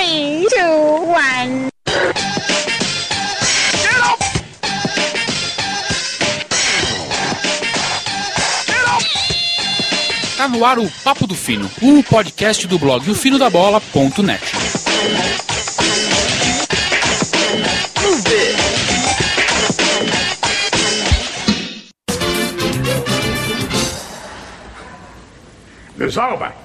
3, 2, 1. Tá no ar o Papo do Fino, o podcast do blog ofinodabola.net. Pessoal, pai,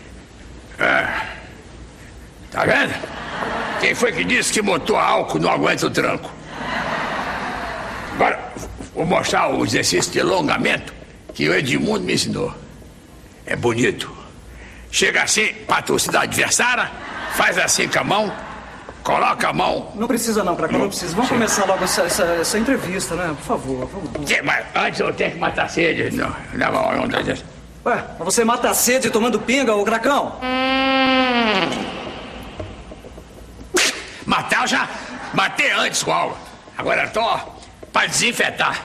tá vendo? Quem foi que disse que motor álcool não aguenta o tranco? Agora, vou mostrar o exercício de alongamento que o Edmundo me ensinou. É bonito. Chega assim pra torcida adversária, faz assim com a mão, coloca a mão. Não precisa não, Cracão, não precisa. Vamos começar logo essa entrevista, né? Por favor, vamos. Mas antes eu tenho que matar a sede. Não, Ué, mas você mata a sede tomando pinga, ô Cracão? Matar eu já matei antes com a aula. Agora tô pra desinfetar.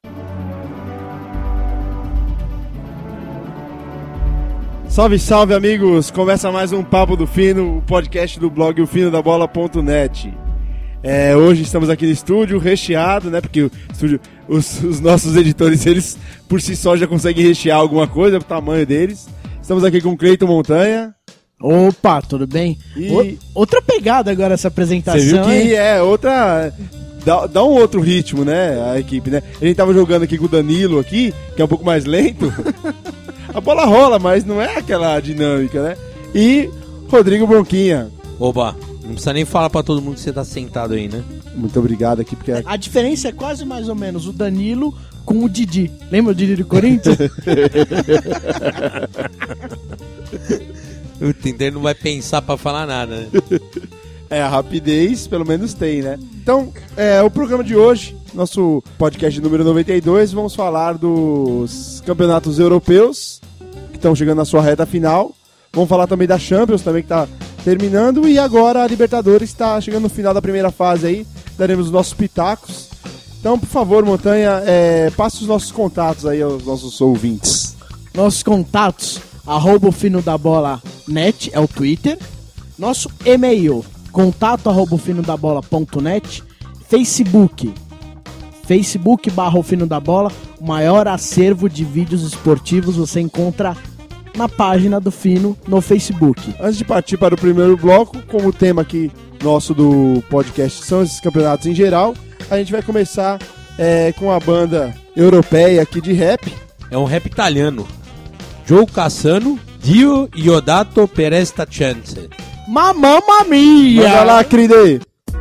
Salve, salve, amigos! Começa mais um Papo do Fino, o podcast do blog ofinodabola.net. Hoje estamos aqui no estúdio, recheado, né? Porque o estúdio, os nossos editores, eles por si só já conseguem rechear alguma coisa, pro tamanho deles. Estamos aqui com o Cleiton Montanha. Opa, tudo bem? E... outra pegada agora essa apresentação. Você viu que é outra... Dá um outro ritmo, né? A equipe, né? A gente tava jogando aqui com o Danilo aqui, que é um pouco mais lento. A bola rola, mas não é aquela dinâmica, né? E Rodrigo Bronquinha. Oba, não precisa nem falar pra todo mundo que você tá sentado aí, né? Muito obrigado aqui, porque... A diferença é quase mais ou menos o Danilo com o Didi. Lembra o Didi do Corinthians? O Tinder não vai pensar pra falar nada, né? A rapidez pelo menos tem, né? Então, o programa de hoje, nosso podcast número 92, vamos falar dos campeonatos europeus, que estão chegando na sua reta final. Vamos falar também da Champions, também que está terminando. E agora a Libertadores está chegando no final da primeira fase aí. Daremos os nossos pitacos. Então, por favor, Montanha, passe os nossos contatos aí aos nossos ouvintes. Nossos contatos, @ofinodabola.net é o Twitter. Nosso e-mail, contato@ofinodabola.net. Facebook/ofinodabola, o maior acervo de vídeos esportivos você encontra na página do Fino no Facebook. Antes de partir para o primeiro bloco, como o tema aqui nosso do podcast são esses campeonatos em geral, a gente vai começar com a banda europeia aqui de rap. É um rap italiano. Joe Cassano, Dio Iodato per esta chance. Mamma mia! Manda lá, querido!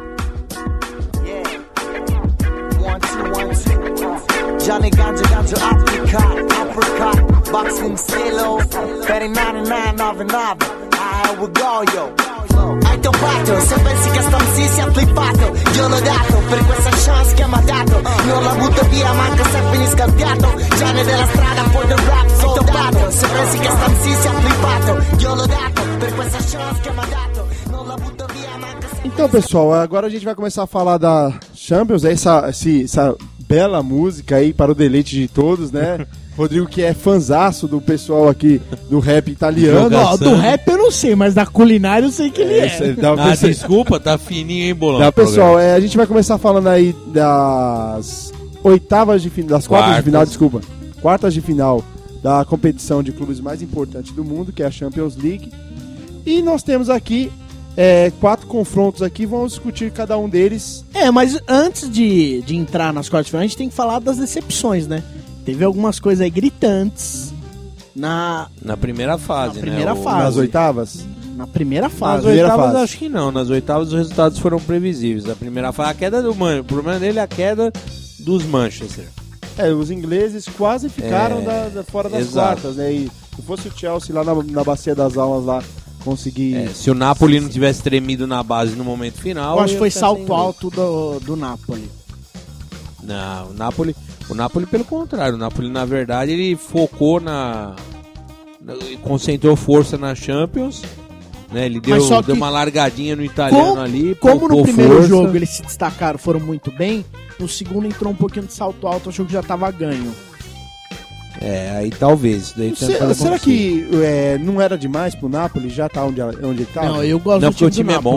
Johnny Ganja, apricot, boxing stilo, Ferry 9999, here we go, yo. Hai toppato, se pensi che stamsi sia flippato, io l'ho dato, per questa chance che m'ha dato, non la butto via, manca se finisca il piatto, Gianni della strada, poi del rap, soldato, se pensi che stamsi sia flippato, io l'ho dato, per questa chance che m'ha dato, non la butto via, manca se... Então, pessoal, agora a gente vai começar a falar da Champions, essa bela música aí para o deleite de todos, né? Rodrigo, que é fanzaço do pessoal aqui do rap italiano. Não, do rap eu não sei, mas da culinária eu sei que ele é. Desculpa, tá fininho, hein, Bolão? Tá, pessoal, a gente vai começar falando aí das quartas de final da competição de clubes mais importante do mundo, que é a Champions League. E nós temos aqui 4 confrontos aqui, vamos discutir cada um deles. Mas antes de entrar nas quartas de final, a gente tem que falar das decepções, né? Teve algumas coisas aí gritantes na primeira fase, Nas oitavas? Na primeira fase. Nas oitavas acho que não. Nas oitavas os resultados foram previsíveis. A primeira fase, a queda do Manchester. O problema dele é a queda dos Manchester. Os ingleses quase ficaram fora das quartas, né? E se fosse o Chelsea lá na Bacia das Almas lá conseguir... se o Napoli não tivesse tremido na base no momento final... Eu acho que foi salto alto do Napoli. Não, o Napoli pelo contrário. O Napoli, na verdade, ele focou concentrou força na Champions, né? Ele deu uma largadinha no italiano ali. Como no primeiro jogo eles se destacaram, foram muito bem, no segundo entrou um pouquinho de salto alto, achou que já tava ganho. Aí talvez. Será que não era demais pro Napoli já tá onde ele tá? Não, eu gosto do time do Napoli. O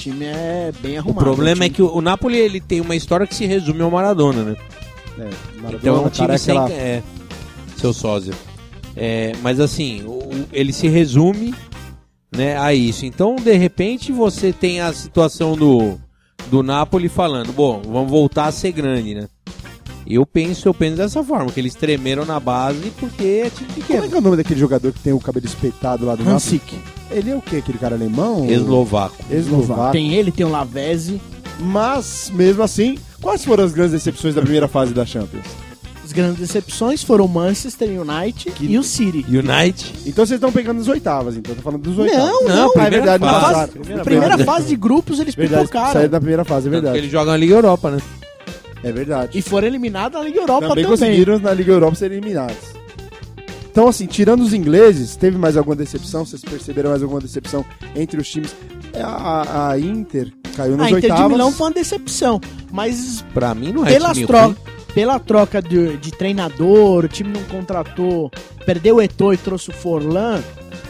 time é bem O arrumado. problema é que o Napoli ele tem uma história que se resume ao Maradona, né? Maradona, Então é um time careca sem... lá. seu sósia. Mas assim, ele se resume, né, a isso. Então, de repente, você tem a situação do Napoli falando, bom, vamos voltar a ser grande, né? Eu penso dessa forma, que eles tremeram na base porque é time Como pequeno. é que é o nome daquele jogador que tem o cabelo espetado lá do Napoli? Hansik. Ele é o quê? Aquele cara alemão? Eslovaco. Eslovaco. Tem ele, tem o Lavezzi. Mas, mesmo assim, quais foram as grandes decepções da primeira fase da Champions? As grandes decepções foram o Manchester United e o City. United. Então vocês estão pegando as oitavas, então. Tô falando dos oitavas. Não, é verdade, não fase. passaram. Primeira fase de grupos eles Verdade, pipocaram. saíram da primeira fase, é Tanto que verdade. eles jogam a Liga Europa, né? É verdade. E foram eliminados na Liga Europa Também também. conseguiram na Liga Europa ser eliminados. Então, assim, tirando os ingleses, teve mais alguma decepção? Vocês perceberam mais alguma decepção entre os times? A Inter caiu nas A Inter oitavas. de Milão foi uma decepção, mas Pra mim não é time ruim. pela troca de treinador, o time não contratou, perdeu o Eto'o e trouxe o Forlan,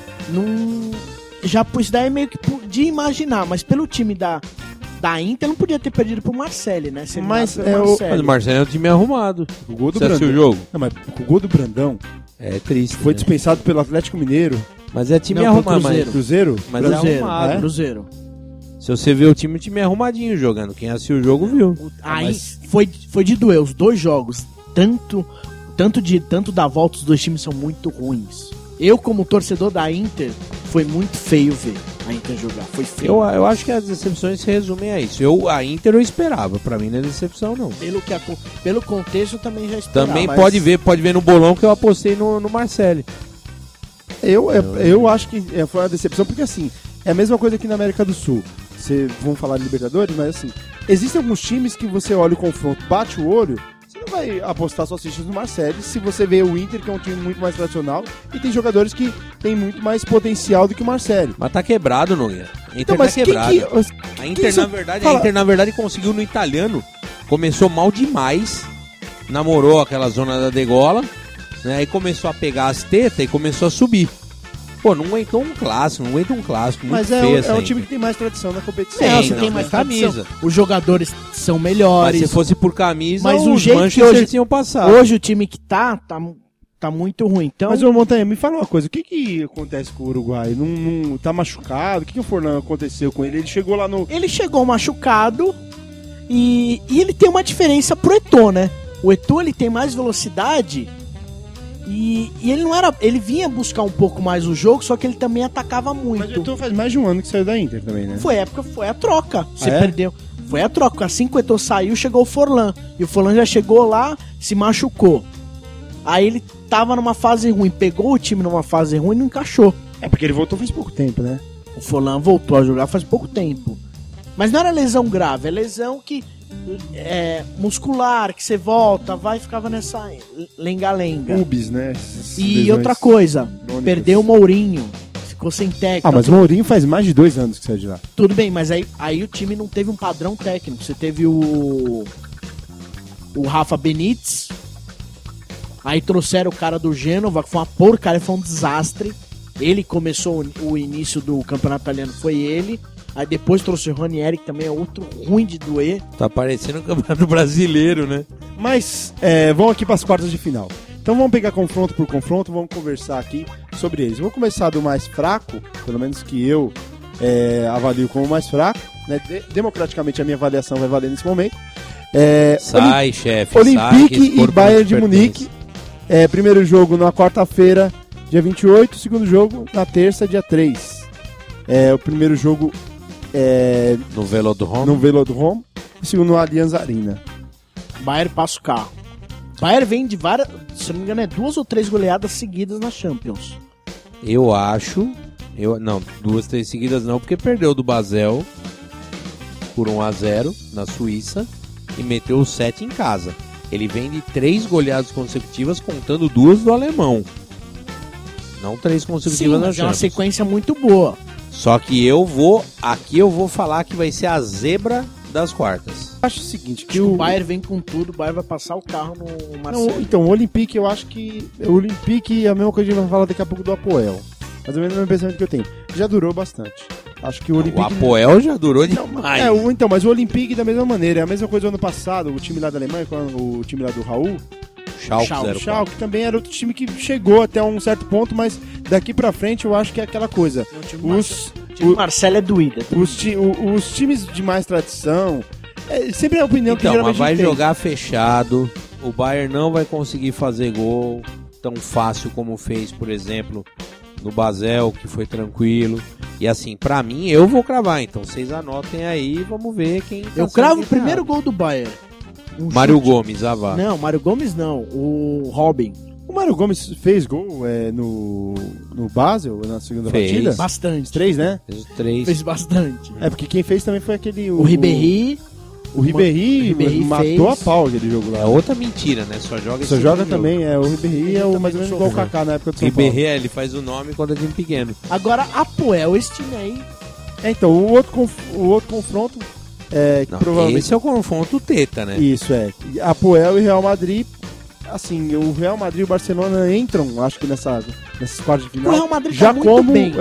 isso daí é meio que de imaginar, mas pelo time da Inter não podia ter perdido pro Marseille, né? Se Mas eliminado pelo é Marseille. Mas o Marcelo é um time arrumado. O gol do Você assistiu o Brandão. jogo? Não, mas o gol do Brandão É triste. foi né? dispensado pelo Atlético Mineiro. Mas é time Não, pro arrumado. Mas, Cruzeiro? mas é Cruzeiro, arrumado. Cruzeiro. Se você vê o time é arrumadinho jogando. Quem assistiu o jogo viu. Aí foi de doer os dois jogos. Tanto da volta, os dois times são muito ruins. Eu, como torcedor da Inter, foi muito feio ver a Inter jogar. Foi feio. Eu acho que as decepções se resumem a isso. A Inter eu esperava. Pra mim não é decepção, não. Pelo contexto, eu também já esperava. Também mas- pode ver no bolão que eu apostei no Marcelo. Eu acho que foi uma decepção, porque assim, é a mesma coisa aqui na América do Sul. Vamos falar de Libertadores, mas assim, existem alguns times que você olha o confronto, bate o olho, você não vai apostar suas fichas no Marcelo se você vê o Inter, que é um time muito mais tradicional, e tem jogadores que têm muito mais potencial do que o Marcelo. Mas tá quebrado, Nogueira. A Inter Então, mas tá quebrado. A Inter, isso- a Inter, na verdade, conseguiu no italiano. Começou mal demais. Namorou aquela zona da degola. Né, aí começou a pegar as tetas e começou a subir. Pô, não aguentou um clássico, muito Mas feio essa é um Inter. time que tem mais tradição na competição. Não, Sim, você não, tem mas mais camisa. camisa. Os jogadores são Mas melhores. se fosse por camisa, Mas o os jeito que Manchester hoje- tinham passado. Hoje o time que tá muito ruim. Então, Mas, ô Montanha, me fala uma coisa, o que acontece com o Uruguai? Não tá machucado? O que o Forlan aconteceu com ele? Ele chegou lá no... ele chegou machucado e ele tem uma diferença pro Eto'o, né? O Eto'o, ele tem mais velocidade e ele não era... Ele vinha buscar um pouco mais o jogo, só que ele também atacava Mas muito. o Eto'o faz mais de um ano que saiu da Inter também, né? Foi a troca. Você é? perdeu. Foi a troca. Assim que o Eto'o saiu, chegou o Forlan. E o Forlan já chegou lá, se machucou. Aí ele tava numa fase ruim, pegou o time numa fase ruim e não encaixou. É porque ele voltou faz pouco tempo, né? O Forlan voltou a jogar faz pouco tempo. Mas não era lesão grave, é lesão que muscular, que você volta, vai e ficava nessa lenga-lenga. Ubis, né? Essas E lesões outra coisa, crônicas. perdeu o Mourinho, ficou sem técnico. Ah, mas o Mourinho faz mais de 2 anos que saiu de lá. Tudo bem, mas aí o time não teve um padrão técnico. Você teve o Rafa Benítez, aí trouxeram o cara do Gênova, que foi uma porcaria, foi um desastre. Ele começou o início do campeonato italiano, foi ele. Aí depois trouxe o Ranieri, que também é outro ruim de doer. Tá parecendo um campeonato brasileiro, né? Mas vamos aqui para as quartas de final. Então vamos pegar confronto por confronto, vamos conversar aqui sobre eles. Vou começar do mais fraco, pelo menos que eu avalio como mais fraco. Né? Democraticamente a minha avaliação vai valer nesse momento. Sai, chefe. sai, Olympique que esse e corpo Bayern não te de pertence. Munique. Primeiro jogo na quarta-feira, dia 28. Segundo jogo na terça, dia 3. O primeiro jogo No Velodrome. no Velodrome. O segundo no Allianz Arena. Bayern passa o carro. Bayern vem de várias, se não me engano, 2 ou 3 goleadas seguidas na Champions. Eu acho... Não, 2, 3 seguidas não, porque perdeu do Basel por 1-0 na Suíça e meteu 7 em casa. Ele vem de 3 goleadas consecutivas, contando 2 do alemão. Não 3 Sim, consecutivas na mas é uma Champions. sequência muito boa. Só que aqui eu vou falar que vai ser a zebra das quartas. Acho o seguinte, que O Bayern vem com tudo, o Bayern vai passar o carro no Não, Marcelo. então, o Olympique, eu acho que... O Olympique é a mesma coisa que a gente vai falar daqui a pouco do Apoel. Mais ou menos o mesmo pensamento que eu tenho. Já durou bastante. Acho que o O Olympique... Apoel já durou demais. Então, mas o Olympique da mesma maneira. É a mesma coisa do ano passado, o time lá da Alemanha, o time lá do Raul. Schalke também era outro time que chegou até um certo ponto, mas daqui pra frente eu acho que é aquela coisa. O time Marcelo é doído. Os times de mais tradição, sempre é a opinião que Então, geralmente mas vai tem. jogar fechado. O Bayern não vai conseguir fazer gol tão fácil como fez, por exemplo, no Basel, que foi tranquilo. E assim, pra mim, eu vou cravar. Então vocês anotem aí, vamos ver quem tá Eu cravo o primeiro gol do Bayern. Mário Gomes, Avá. Não, Mário Gomes não. O Robin. O Mário Gomes fez gol no Basel, na segunda partida? Bastante. 3, né? Fez 3. Fez bastante. Porque quem fez também foi aquele... O Ribéry. O Ribéry matou fez. a pau aquele jogo lá. É outra mentira, né? Só joga Só esse joga jogo. também, o Ribéry é o mais ou menos igual o Kaká na época do São Paulo. Ribéry, ele faz o nome quando é time pequeno. Agora, Apoel, esse time aí. Então, o outro confronto Não, provavelmente... esse é o confronto teta, né? Isso, Apoel e Real Madrid. Assim, o Real Madrid e o Barcelona entram, acho que nessas quartas de final. O Real Madrid já tá muito como, bem.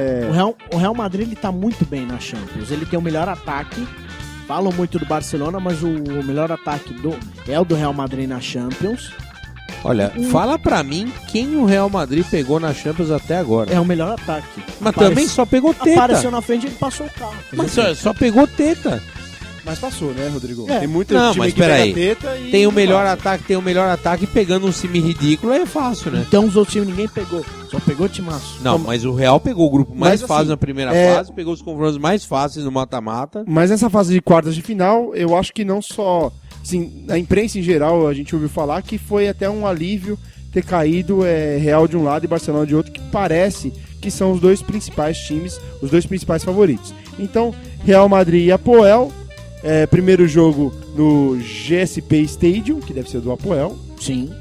O Real Madrid ele tá muito bem na Champions. Ele tem o melhor ataque. Falam muito do Barcelona, mas o melhor ataque é o do Real Madrid na Champions. Olha, fala pra mim quem o Real Madrid pegou na Champions até agora. É o melhor ataque. Mas também só pegou teta. Apareceu na frente e ele passou o carro. Mas só pegou teta. Mas passou, né, Rodrigo? É. Tem muito Não, time mas que pega peraí. teta e Tem o não melhor passa. ataque pegando um time ridículo é fácil, né? Então os outros times ninguém pegou. Só pegou timaço. Não, mas o Real pegou o grupo mais Mas, fácil assim, na primeira fase, pegou os confrontos mais fáceis no mata-mata. Mas nessa fase de quartas de final, eu acho que não só... Assim, a imprensa em geral, a gente ouviu falar que foi até um alívio ter caído Real de um lado e Barcelona de outro, que parece que são os dois principais times, os dois principais favoritos. Então, Real Madrid e Apoel, primeiro jogo no GSP Stadium, que deve ser do Apoel. Sim.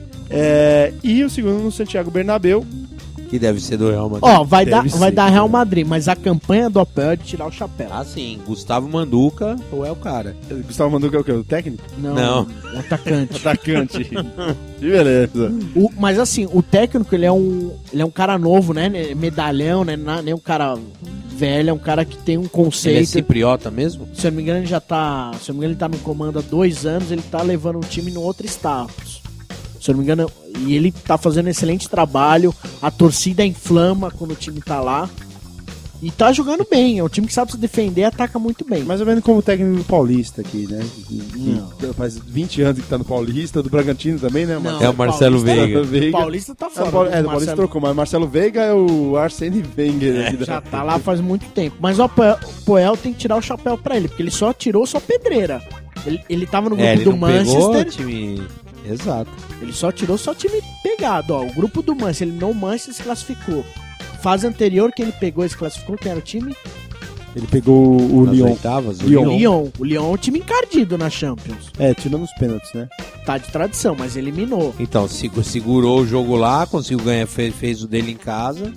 E o segundo no Santiago Bernabéu. Que deve ser do Real Madrid. Ó, vai ser, dar Real Madrid, mas a campanha do Apoel é de tirar o chapéu. Ah, sim. Gustavo Manduca ou é o cara? Gustavo Manduca é o quê? O técnico? Não. O atacante. Atacante. Que beleza. Mas assim, o técnico, ele é um cara novo, né? Medalhão, né? Nem um cara velho, é um cara que tem um Ele é conceito. cipriota mesmo? Se eu não me engano, ele tá no comando há 2 anos, ele tá levando o time no outro status. Se eu não me engano, e ele tá fazendo um excelente trabalho, a torcida inflama quando o time tá lá. E tá jogando bem, é um time que sabe se defender e ataca muito bem. Mais ou menos como o técnico do Paulista aqui, né? Que faz 20 anos que tá no Paulista, do Bragantino também, né? Não, É o Marcelo Paulista- Veiga. O Paulista tá fora. Do Paulista trocou, mas Marcelo Veiga é o Arsene Wenger. aqui da- Já tá lá faz muito tempo. Mas o Apoel tem que tirar o chapéu pra ele, porque ele só tirou só pedreira. Ele tava no grupo Ele do não pegou Manchester. time... Exato. Ele só tirou só time pegado, ó. O grupo do Manchester, ele não Manchester se classificou. Fase anterior que ele pegou e se classificou, que era o time? Ele pegou o Nas Lyon. oitavas, o Lyon. Lyon. O Lyon é um time encardido na Champions. Tirando os pênaltis, né? Tá de tradição, mas eliminou. Então, segurou o jogo lá, conseguiu ganhar, fez o dele em casa.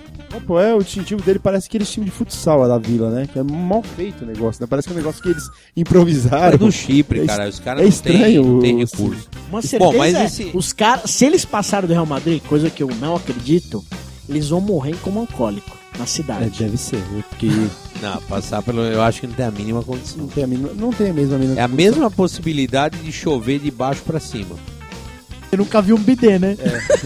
O distintivo dele parece aquele time de futsal lá da Vila, né? Que é mal feito o negócio, né? Parece que é um negócio que eles improvisaram. É do Chipre, cara. Os caras é não estranho tem o- recurso. Uma Bom, certeza mas é, esse- os caras, se eles passaram do Real Madrid, coisa que eu não acredito, eles vão morrer como alcoólico na cidade. Deve ser, né? Porque Não, passar pelo... Eu acho que não tem a mínima condição. não tem a mesma É a mesma possibilidade de chover de baixo pra cima. Eu nunca vi um bidê, né?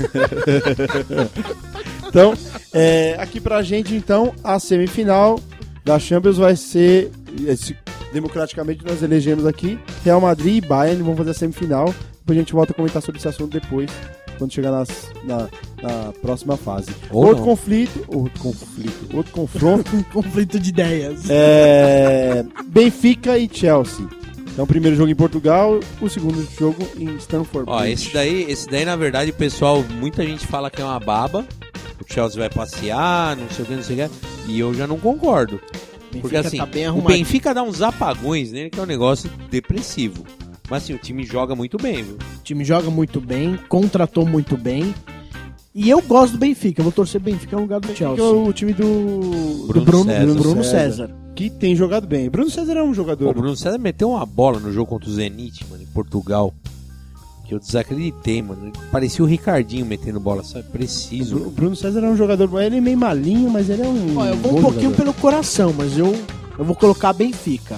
Então, aqui pra gente, então, a semifinal da Champions vai ser, democraticamente nós elegemos aqui, Real Madrid e Bayern vão fazer a semifinal. Depois a gente volta a comentar sobre esse assunto depois, quando chegar na próxima fase. Ou Outro não. confronto, Conflito de ideias. Benfica e Chelsea. Então, o primeiro jogo em Portugal, o segundo jogo em Stamford Ó, Bridge. esse daí, na verdade, pessoal, muita gente fala que é uma baba. O Chelsea vai passear, não sei o que. E eu já não concordo. Porque assim, tá bem o arrumadinho. Benfica dá uns apagões nele, que é um negócio depressivo. Mas assim, o time joga muito bem, viu? O time joga muito bem, contratou muito bem. E eu gosto do Benfica, eu vou torcer Benfica no lugar do Que é Chelsea. o time do Bruno César. que tem jogado bem. Bruno César é um Pô, jogador. o Bruno César meteu uma bola no jogo contra o Zenit, mano, em Portugal. que eu desacreditei, mano. Parecia o Ricardinho metendo bola, sabe? Preciso. O Bruno César é um jogador, ele é meio malinho, mas ele é um. Ó, eu vou bom um pouquinho jogador. pelo coração, mas eu vou colocar Benfica.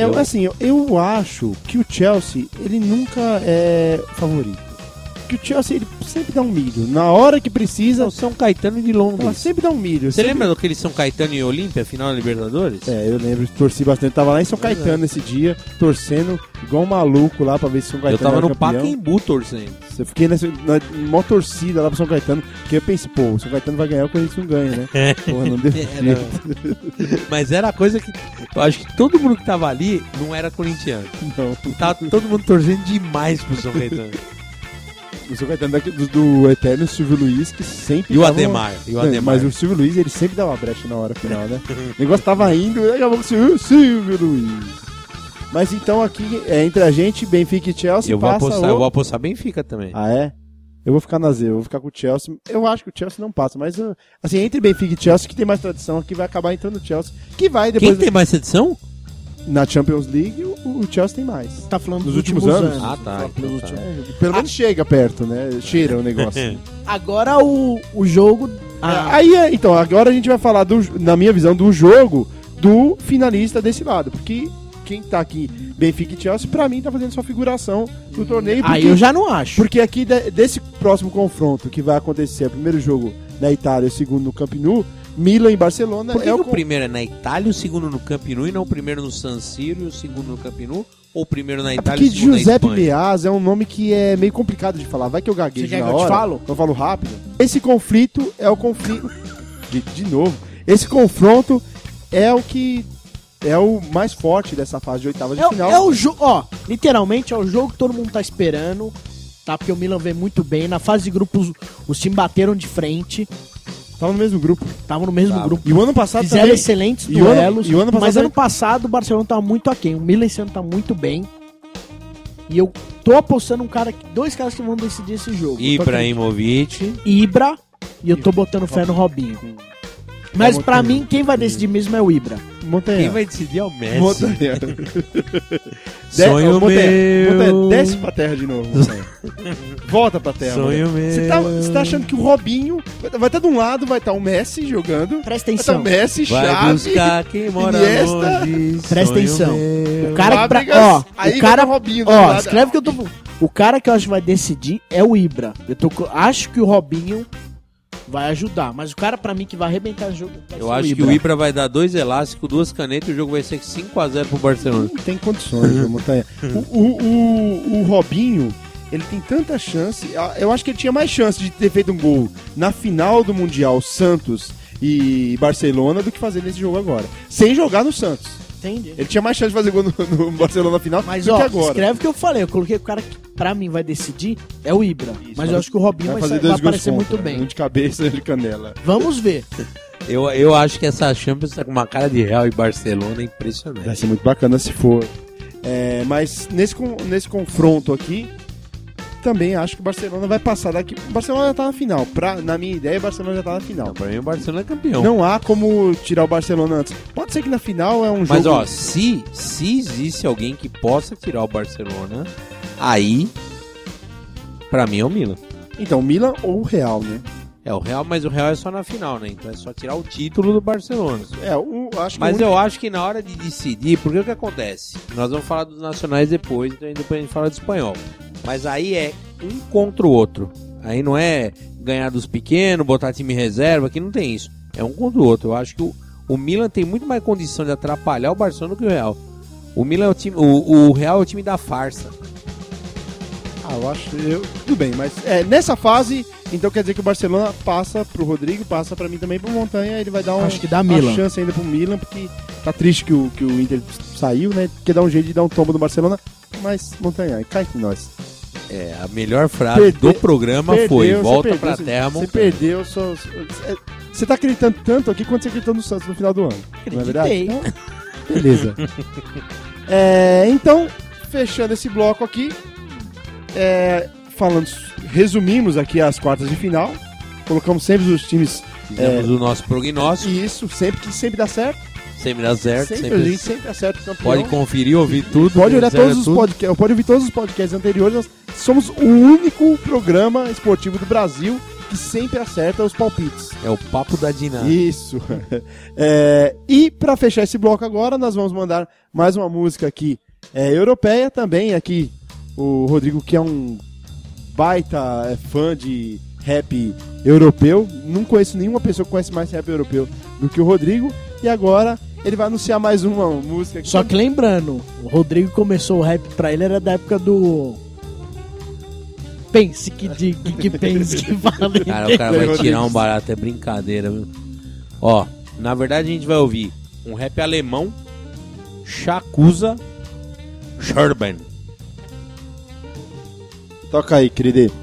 Eu acho que o Chelsea, ele nunca é favorito. Porque o Chelsea, ele sempre dá um milho. Na hora que precisa, Não, São Caetano de Londres. ela sempre dá um milho. Você sempre... lembra daquele São Caetano e Olímpia, final da Libertadores? É, eu lembro, torci bastante. Tava lá em São Caetano nesse dia, torcendo igual um maluco lá pra ver se São Eu Caetano tava era no campeão. Pacaembu torcendo. Eu fiquei na maior torcida lá pro São Caetano, porque eu pensei, pô, o São Caetano vai ganhar, o Corinthians não ganha, né? Porra, não deu jeito. Mas era a coisa que eu acho que todo mundo que tava ali não era corintiano. Não. Tava todo mundo torcendo demais pro São Caetano. O São Caetano do eterno Silvio Luiz, que sempre E o dava Ademar. Mas o Silvio Luiz, ele sempre dava brecha na hora final, né? O negócio tava indo, daqui a pouco Silvio Luiz. Mas então aqui, entre a gente, Benfica e Chelsea, Eu vou passa apostar, o... eu vou apostar Benfica também. Ah, é? Eu vou ficar na Z, eu vou ficar com o Chelsea. Eu acho que o Chelsea não passa, mas assim, entre Benfica e Chelsea, que tem mais tradição, aqui vai acabar entrando o Chelsea, que vai depois... Quem tem mais edição? Na Champions League, o Chelsea tem mais. Tá falando Nos dos últimos anos? Ah, tá. Então tá. Pelo menos chega perto, né? Cheira o negócio. Agora o jogo... Então, agora a gente vai falar, na minha visão, do jogo do finalista desse lado. Porque quem tá aqui, Benfica e Chelsea, pra mim tá fazendo sua figuração no torneio. Aí eu já não acho. Porque aqui, desse próximo confronto que vai acontecer, o primeiro jogo na Itália e o segundo no Camp Nou, Milan e Barcelona... Por que o primeiro é na Itália, o segundo no Camp Nou, e não o primeiro no San Siro e o segundo no Camp Nou? Ou o primeiro na Itália e o Porque segundo Giuseppe na Espanha? Meazza é um nome que é meio complicado de falar. Vai que eu gaguejo Você quer na que eu te hora. falo? Eu falo rápido. Esse conflito é o conflito... de novo. Esse confronto é o que... É o mais forte dessa fase de oitavas de final. É o jogo, ó, literalmente é o jogo que todo mundo tá esperando, tá? Porque o Milan vem muito bem. Na fase de grupos, os times bateram de frente, Tava no mesmo grupo. estavam no mesmo grupo. E o ano passado Fizeram também... excelentes E o ano- duelos, e o ano passado mas também- ano passado o Barcelona tá muito aquém. O Milan esse ano tá muito bem. E eu tô apostando dois caras que vão decidir esse jogo. Ibrahimovic. Ibra, e eu tô botando fé no Robinho. Mas pra mim, quem vai decidir mesmo é o Ibra. Montanha. Quem vai decidir é o Messi. Montanha. Sonho meu. Desce pra terra de novo, Montanha. Volta pra terra. Sonho Montanha. meu. Você tá achando que o Robinho vai estar de um lado, vai estar o Messi jogando. Presta Vai estar o atenção. Messi, Vai Xavi. buscar quem mora Iniesta. longe. Presta sonho atenção. meu. O cara que Fábricas, ó, aí o cara, vai o Robinho do ó, lado. escreve que eu tô. O cara que eu acho que vai decidir é o Ibra. Acho que o Robinho vai ajudar, mas o cara pra mim que vai arrebentar o jogo vai ser Eu acho que o Ibra vai dar 2 elásticos, 2 canetas e o jogo vai ser 5-0 pro Barcelona. Não tem condições, viu, Montanha. O Robinho, ele tem tanta chance. Eu acho que ele tinha mais chance de ter feito um gol na final do Mundial Santos e Barcelona do que fazer nesse jogo agora. Sem jogar no Santos. Entendi. Ele tinha mais chance de fazer gol no Barcelona na final Mas do ó, que agora. escreve o que eu falei. Eu coloquei o cara que pra mim vai decidir é o Ibra. Mas eu acho que o Robinho vai fazer dois gols aparecer contra, muito bem. Um de cabeça e um de canela. Vamos ver. Eu acho que essa Champions tá com uma cara de Real e Barcelona impressionante. Vai ser muito bacana se for. Mas nesse confronto aqui, também acho que o Barcelona vai passar daqui. O Barcelona já tá na final. Na minha ideia, o Barcelona já tá na final. Pra mim o Barcelona é campeão. Não há como tirar o Barcelona antes. Pode ser que na final é um jogo... Mas ó, se existe alguém que possa tirar o Barcelona, aí, pra mim é o Milan. Então, o Milan ou o Real, né? É o Real, mas o Real é só na final, né? Então é só tirar o título do Barcelona. Acho que Mas eu acho que na hora de decidir, porque o que acontece? Nós vamos falar dos nacionais depois, então depois a gente fala do espanhol. Mas aí é um contra o outro. Aí não é ganhar dos pequenos, botar time reserva, aqui não tem isso. É um contra o outro. Eu acho que o Milan tem muito mais condição de atrapalhar o Barcelona do que o Real. O Milan é o time, o Real é o time da farsa. eu acho... Tudo bem, mas nessa fase, então quer dizer que o Barcelona passa pro Rodrigo, passa pra mim também pro Montanha, ele vai dar Acho que dá uma Milan. chance ainda pro Milan, porque tá triste que o Inter saiu, né? Quer dar um jeito de dar um tombo no Barcelona, mas Montanha, cai com nós. A melhor frase do programa foi: volta pra terra, Você Montanha. perdeu, você tá acreditando tanto aqui quanto você acreditou no Santos no final do ano. Não é verdade? Acreditei. Então, beleza. Então, fechando esse bloco aqui, resumimos aqui as quartas de final, colocamos sempre os times. Fizemos o nosso prognóstico. Isso, sempre dá certo. Sempre dá certo. A Sempre... gente sempre acerta o campeão. Pode conferir, ouvir tudo. Pode olhar zera todos os tudo. podcasts, pode ouvir todos os podcasts anteriores. Nós somos o único programa esportivo do Brasil que sempre acerta os palpites. É o papo da Dinâmica. Isso. E pra fechar esse bloco agora, nós vamos mandar mais uma música aqui europeia também. Aqui o Rodrigo, que é um baita fã de rap europeu. Não conheço nenhuma pessoa que conhece mais rap europeu do que o Rodrigo. E agora ele vai anunciar mais uma música aqui. Só que lembrando, o Rodrigo começou o rap pra ele, era da época do... Pense que diga, que pense que fale. Cara, o cara vai tirar um barato, é brincadeira, viu? Ó, na verdade a gente vai ouvir um rap alemão, Shakusa Scherben. Toca aí, querido.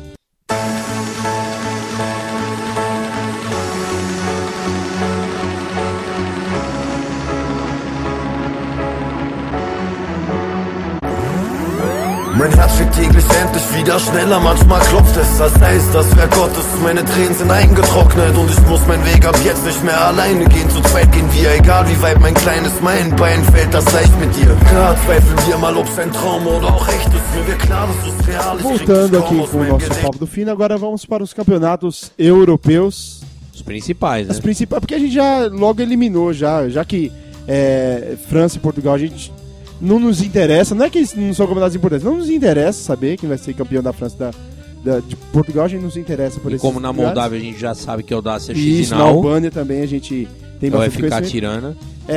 Mein Herz schlägt täglich endlich wieder schneller, manchmal klopft es, als sei es das Werk Gottes. Meine Tränen sind eingetrocknet und ich muss meinen Weg ab jetzt nicht mehr alleine gehen. Zu zweit gehen wir, egal wie weit mein kleines Meilenbein fällt, das leicht mit dir. Klar, zweifeln wir mal, ob's ein Traum oder auch echt ist. Mir wird klar, dass es real ist. Voltando aqui com o nosso Papo do Fino, agora vamos para os campeonatos europeus. Os principais, né? Os principais, porque a gente já logo eliminou, já que França e Portugal a gente não nos interessa, não é que eles não são campeonatos importantes, não nos interessa saber quem vai ser campeão da França de Portugal, a gente não se interessa por E esses como na lugares. Moldávia a gente já sabe que é o Dacia Isso, na Chisinau, Albânia também a gente tem vai bastante ficar conhecimento. tirando.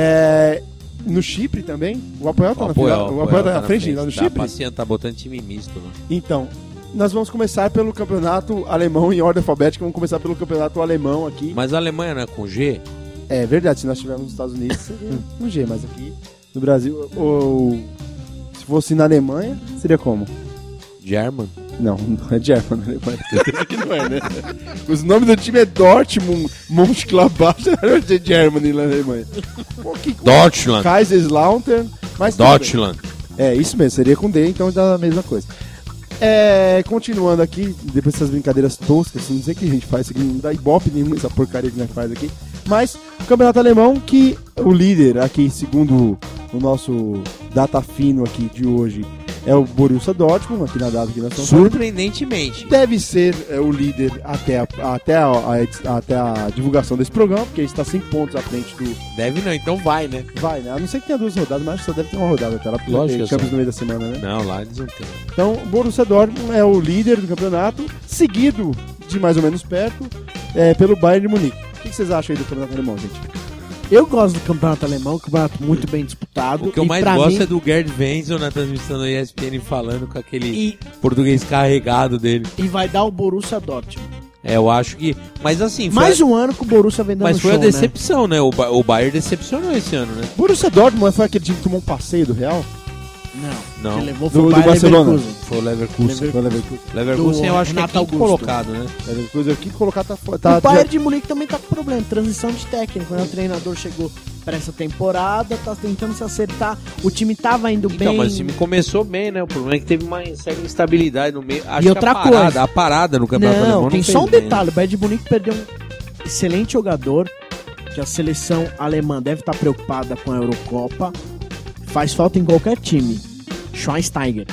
No Chipre também, o Apoel tá O na final, o Apoel tá tá na frente, lá no Tá Chipre. passeando, tá botando time misto, né? Então, nós vamos começar pelo campeonato alemão em ordem alfabética, vamos começar pelo campeonato alemão aqui. Mas a Alemanha não é com G? É verdade, se nós estivermos nos Estados Unidos seria um G, mas aqui no Brasil, se fosse na Alemanha, seria como? German? Não, não é German na Alemanha, certeza que não é, né? Os nomes do time é Dortmund, Mönchengladbach, é Germany na Alemanha. Deutschland. Kaiserslautern, mas tudo Deutschland. bem. É, isso mesmo, seria com D, então dá a mesma coisa. Continuando aqui, depois dessas brincadeiras toscas, não sei o que a gente faz, isso aqui não dá ibope nenhuma essa porcaria que a gente faz aqui. Mas o campeonato alemão, que o líder aqui, segundo o nosso data fino aqui de hoje, é o Borussia Dortmund, aqui na data que nós estamos falando. Surpreendentemente. Deve ser o líder até a divulgação desse programa, porque ele está 5 pontos à frente do... Deve não, então vai, né? Vai, né? A não ser que tenha 2 rodadas, mas acho que só deve ter uma rodada até lá, porque Lógico tem que Champions no meio da semana, né? Não, lá eles não tem. Então, o Borussia Dortmund é o líder do campeonato, seguido de mais ou menos perto pelo Bayern de Munique. O que vocês acham aí do campeonato alemão, gente? Eu gosto do campeonato alemão, campeonato muito bem disputado. O que eu e mais pra gosto mim, é do Gerd Wenzel na transmissão da ESPN falando com aquele português carregado dele. E vai dar o Borussia Dortmund. Eu acho que... Mas assim... Mais um ano que o Borussia vem dando Mas foi show, a decepção, né? O Bayern decepcionou esse ano, né? Borussia Dortmund foi aquele time que tomou um passeio do Real? Não. Não. Quem levou foi o Do Bayer Barcelona. Leverkusen. Foi o Leverkusen. Foi o Leverkusen. Leverkusen Do eu acho que é Renato quinto Augusto. colocado, né? Leverkusen aqui colocar tá O Bayern de Munique também tá com problema, transição de técnico, né? O treinador chegou para essa temporada, tá tentando se acertar. O time tava indo Então, bem. mas o time começou bem, né? O problema é que teve uma certa instabilidade no meio. Acho E outra que coisa. a parada no campeonato alemão Não, tem não só um fez bem, detalhe. O Bayern de Munique perdeu um excelente jogador, que a seleção alemã deve estar preocupada com a Eurocopa. Faz falta em qualquer time. Schweinsteiger.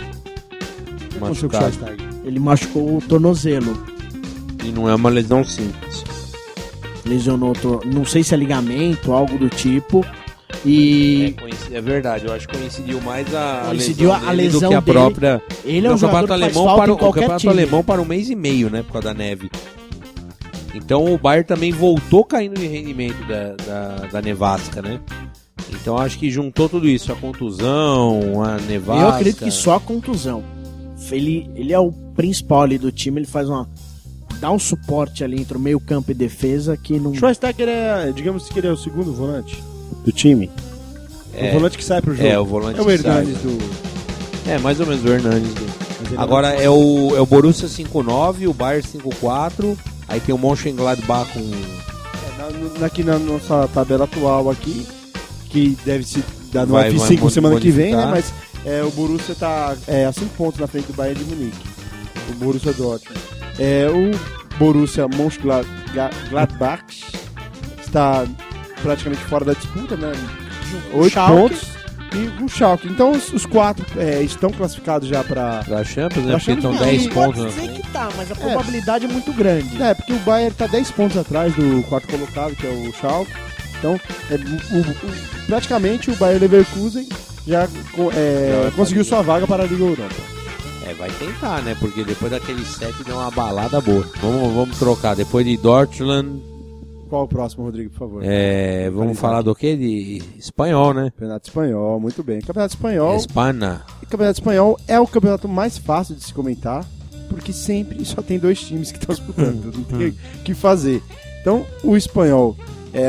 né? Machucado. Ele machucou o tornozelo. E não é uma lesão simples. Lesionou, não sei se é ligamento, algo do tipo. E É verdade, eu acho que coincidiu mais Coincidiu a lesão dele lesão do que a dele. própria... ele é um o jogador campeonato que faz alemão falta para em o qualquer campeonato time. alemão para 1 mês e meio, né? Por causa da neve. Então o Bayern também voltou caindo de rendimento da nevasca, né? Então acho que juntou tudo isso, a contusão, a nevasca... Eu acredito que só a contusão. Ele é o principal ali do time, ele faz dá um suporte ali entre o meio campo e defesa que não... Schweinsteiger digamos que ele é o segundo volante do time. O volante que sai pro jogo. É, o volante é o que Hernandes sai, do... É, mais ou menos o Hernandes. ele Agora é o Borussia 5-9, o Bayern 5-4, aí tem o Mönchengladbach com... Aqui na nossa tabela atual aqui, que deve se dar no Vai F5 semana que vem, né? modificar. Mas o Borussia tá a 5 pontos na frente do Bayern de Munique. O Borussia Dortmund. O Borussia Mönchengladbach está praticamente fora da disputa, né? 8 Schalke. pontos. E o Schalke. Então os 4 estão classificados já para Pra Champions, né? Pra Porque estão Champions, 10 e pontos na Pode dizer frente. que tá, mas a probabilidade é muito grande. porque o Bayern tá 10 pontos atrás do quarto colocado, que é o Schalke. Então, praticamente o Bayer Leverkusen já conseguiu sua vaga para a Liga Europa. Vai tentar, né? Porque depois daquele 7 deu uma balada boa. Vamos trocar. Depois de Dortmund, Qual o próximo, Rodrigo, por favor? vamos falar do quê? De espanhol, né? Campeonato Espanhol, muito bem. Campeonato Espanhol. Espanha. O Campeonato Espanhol é o campeonato mais fácil de se comentar, porque sempre só tem 2 times que estão disputando, não tem o que fazer. Então, o Espanhol,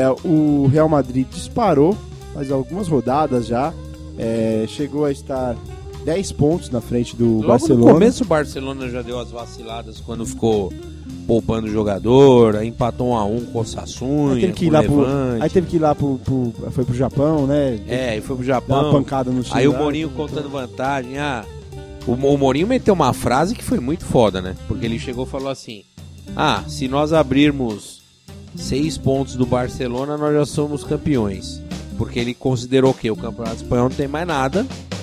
o Real Madrid disparou, faz algumas rodadas já, chegou a estar 10 pontos na frente do Logo Barcelona. no começo o Barcelona já deu as vaciladas quando ficou poupando o jogador, aí empatou 1-1 com o Sassunha, Aí teve que ir com o lá Levante. aí teve que ir lá foi pro Japão, né? E foi pro Dar uma Japão. pancada no time. Aí o lá. Mourinho contando vantagem. O Mourinho meteu uma frase que foi muito foda, né? Porque ele chegou e falou assim: se nós abrirmos 6 pontos do Barcelona, nós já somos campeões. Porque ele considerou que o Campeonato Espanhol não tem mais nada,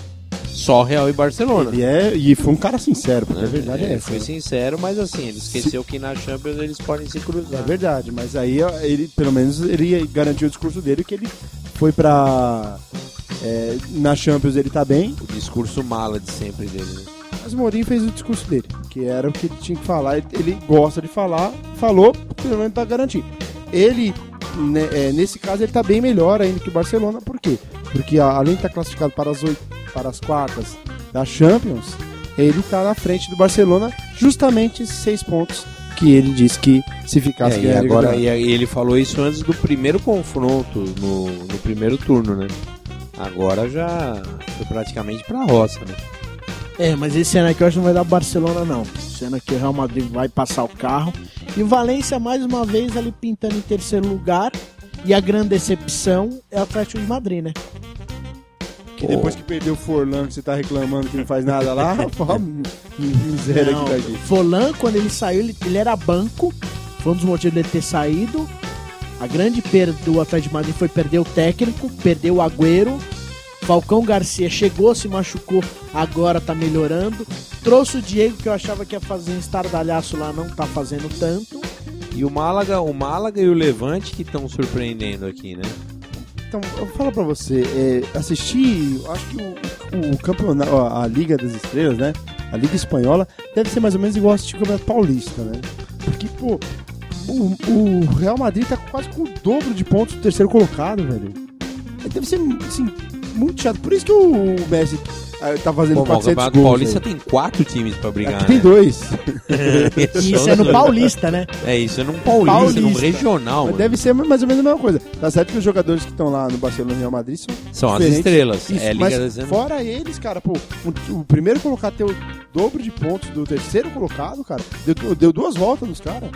só Real e Barcelona. E foi um cara sincero, porque a verdade é essa. Foi sincero, mas assim, ele esqueceu que na Champions eles podem se É cruzar. verdade, mas aí ele, pelo menos, ele garantiu o discurso dele que ele foi pra... na Champions ele tá bem, O discurso mala de sempre dele, né? mas o Mourinho fez o discurso dele, que era o que ele tinha que falar, ele gosta de falar, falou, pelo menos pra garantir. Ele, nesse caso, ele tá bem melhor ainda que o Barcelona, por quê? Porque além de estar classificado para as quartas da Champions, ele tá na frente do Barcelona, justamente esses 6 pontos que ele disse que se ficasse E agora e ele falou isso antes do primeiro confronto no primeiro turno, né? Agora já foi praticamente pra roça, né? Mas esse ano aqui eu acho que não vai dar Barcelona, não. Esse ano aqui o Real Madrid vai passar o carro. E o Valência, mais uma vez, ali pintando em terceiro lugar. E a grande decepção é o Atlético de Madrid, né? Que depois que perdeu o Forlan, que você tá reclamando que não faz nada lá, pô, miséria Não, que tá aqui. Forlan, quando ele saiu, ele era banco. Foi um dos motivos dele ter saído. A grande perda do Atlético de Madrid foi perder o técnico, perder o Agüero. Falcão Garcia chegou, se machucou, agora tá melhorando. Trouxe o Diego, que eu achava que ia fazer um estardalhaço lá, não tá fazendo tanto. E o Málaga e o Levante que estão surpreendendo aqui, né? Então, eu falo pra você, assistir, acho que o campeonato, a Liga das Estrelas, né? A Liga Espanhola deve ser mais ou menos igual assistir o Campeonato Paulista, né? Porque, pô, o Real Madrid tá quase com o dobro de pontos do terceiro colocado, velho. Deve ser, assim, muito chato. Por isso que o Messi tá fazendo O 400 Campeonato gols. Paulista aí. tem 4 times pra brigar, Aqui tem né? 2. E isso é no Paulista, né? Isso é num Paulista, num Paulista. regional. Mas Mano. deve ser mais ou menos a mesma coisa. Tá certo que os jogadores que estão lá no Barcelona e Real Madrid São as diferentes. estrelas. Isso, É a Liga mas das fora eles, cara, pô, o primeiro colocado ter o dobro de pontos do terceiro colocado, cara, deu 2 voltas nos caras.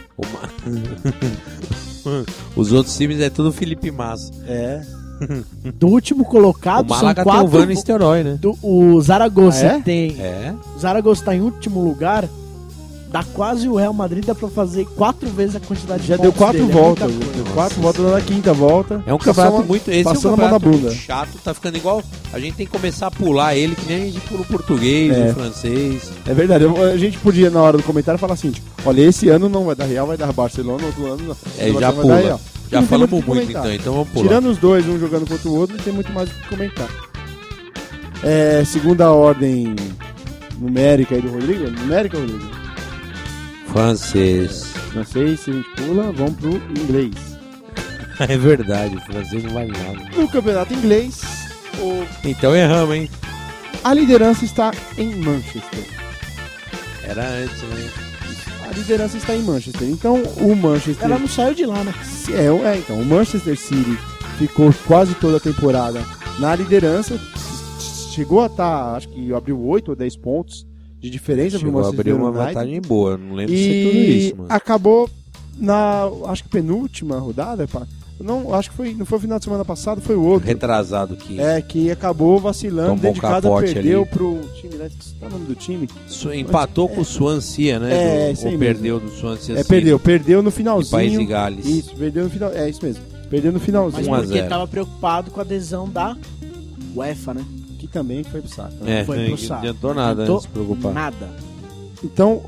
Os outros times é tudo Felipe Massa. Do último colocado, O Málaga são tem o 4. Van Nistelrooy, né? O Zaragoza Ah, é? tem. O Zaragoza tá em último lugar. Dá quase o Real Madrid, dá pra fazer 4 vezes a quantidade Já de deu pontos 4 dele. voltas. É muita coisa. Deu 4 voltas na quinta volta. É um campeonato Passou muito. Esse é um passando a mão na campeonato bunda. muito chato, tá ficando igual. A gente tem que começar a pular ele, que nem a gente pula o português, o francês. É verdade, a gente podia na hora do comentário falar assim, tipo, olha, esse ano não vai dar Real, vai dar Barcelona, outro ano não. Já vai dar Real. pula. Já Não tem falamos muito o que muito comentar. então vamos pular. Tirando os dois, um jogando contra o outro, não tem muito mais o que comentar. Segunda ordem numérica aí do Rodrigo? Numérica, Rodrigo? Francês. Francês, se a gente pula, vamos pro inglês. É verdade, o francês não vale nada. No campeonato inglês, Então erramos, hein? a liderança está em Manchester. Era antes, né? A liderança está em Manchester. Então, o Manchester... Ela não saiu de lá, né? Então, o Manchester City ficou quase toda a temporada na liderança. Chegou a estar, acho que abriu 8 ou 10 pontos de diferença para o Chegou a Manchester abrir uma United. vantagem boa, não lembro de ser tudo isso, mano. Acabou na, acho que penúltima rodada, não, acho que não foi o final de semana passado, foi o outro. Retrasado que Que acabou vacilando, Tomou dentro de casa capote perdeu ali. pro time, né? Qual é o nome do time? empatou com o Swansea, né? isso aí Ou mesmo. perdeu do Swansea City. Perdeu no finalzinho. País de Gales. Isso, perdeu no final. É isso mesmo. Perdeu no finalzinho. Mas porque 1-0. tava preocupado com a adesão da UEFA, né? Que também foi pro saco. Né? Foi pro não saco. adiantou nada, Adiantou se preocupar. Nada. Então,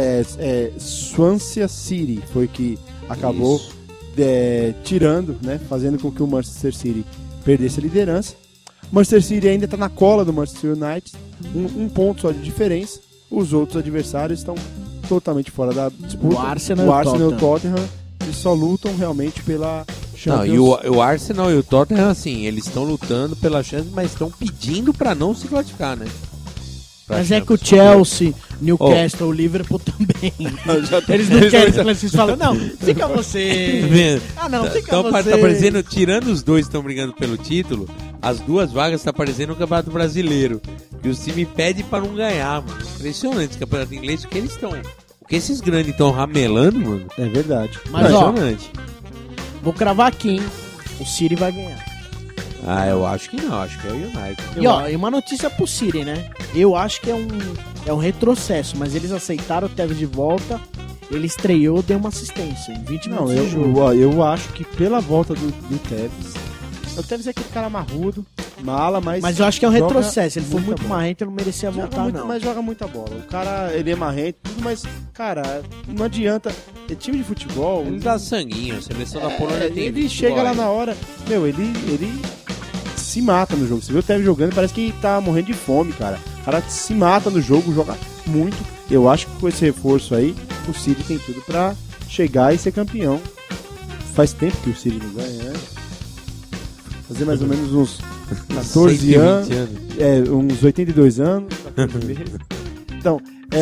Swansea City foi que acabou Isso. tirando, né? Fazendo com que o Manchester City perdesse a liderança. O Manchester City ainda está na cola do Manchester United, um ponto só de diferença. Os outros adversários estão totalmente fora da disputa. O Arsenal e o Tottenham, eles só lutam realmente pela Não, Champions. e o Arsenal e o Tottenham, assim, eles estão lutando pela chance, mas estão pedindo pra não se classificar, né? Pra Mas é que o Champions. Chelsea, Newcastle, o Liverpool também. Eles não querem, eles falam, não, fica você. Ah, não, fica Então você. tá parecendo, tirando os dois que estão brigando pelo título, as duas vagas tá parecendo o Campeonato Brasileiro. Que os times pedem pra não ganhar, mano. Impressionante o Campeonato Inglês, porque eles estão. O que esses grandes estão ramelando, mano. É verdade. Mas, ó, Impressionante. vou cravar aqui, hein? O City vai ganhar. Ah, eu acho que não, acho que é o United. E ó, e uma notícia pro City, né? Eu acho que é um retrocesso, mas eles aceitaram o Tevez de volta. Ele estreou, deu uma assistência em 20 Não, minutos de jogo. eu acho que pela volta do Tevez. O Tevez é aquele cara marrudo, mala, Mas eu acho que é um joga retrocesso. Ele foi muita muito bola. marrento, ele não merecia Joga voltar, muito, não. mas joga muita bola. O cara, ele é marrento, tudo, mas, cara, não adianta. É time de futebol. Ele dá sanguinho, a seleção da Polônia tem. Ele futebol chega lá aí. na hora. Meu, ele se mata no jogo. Você viu o Tevez jogando, parece que tá morrendo de fome, cara. O cara se mata no jogo, joga muito. Eu acho que com esse reforço aí, o City tem tudo pra chegar e ser campeão. Faz tempo que o City não ganha, né? Fazer mais ou menos uns 14 120 anos. Uns 82 anos. 14 meses. Então,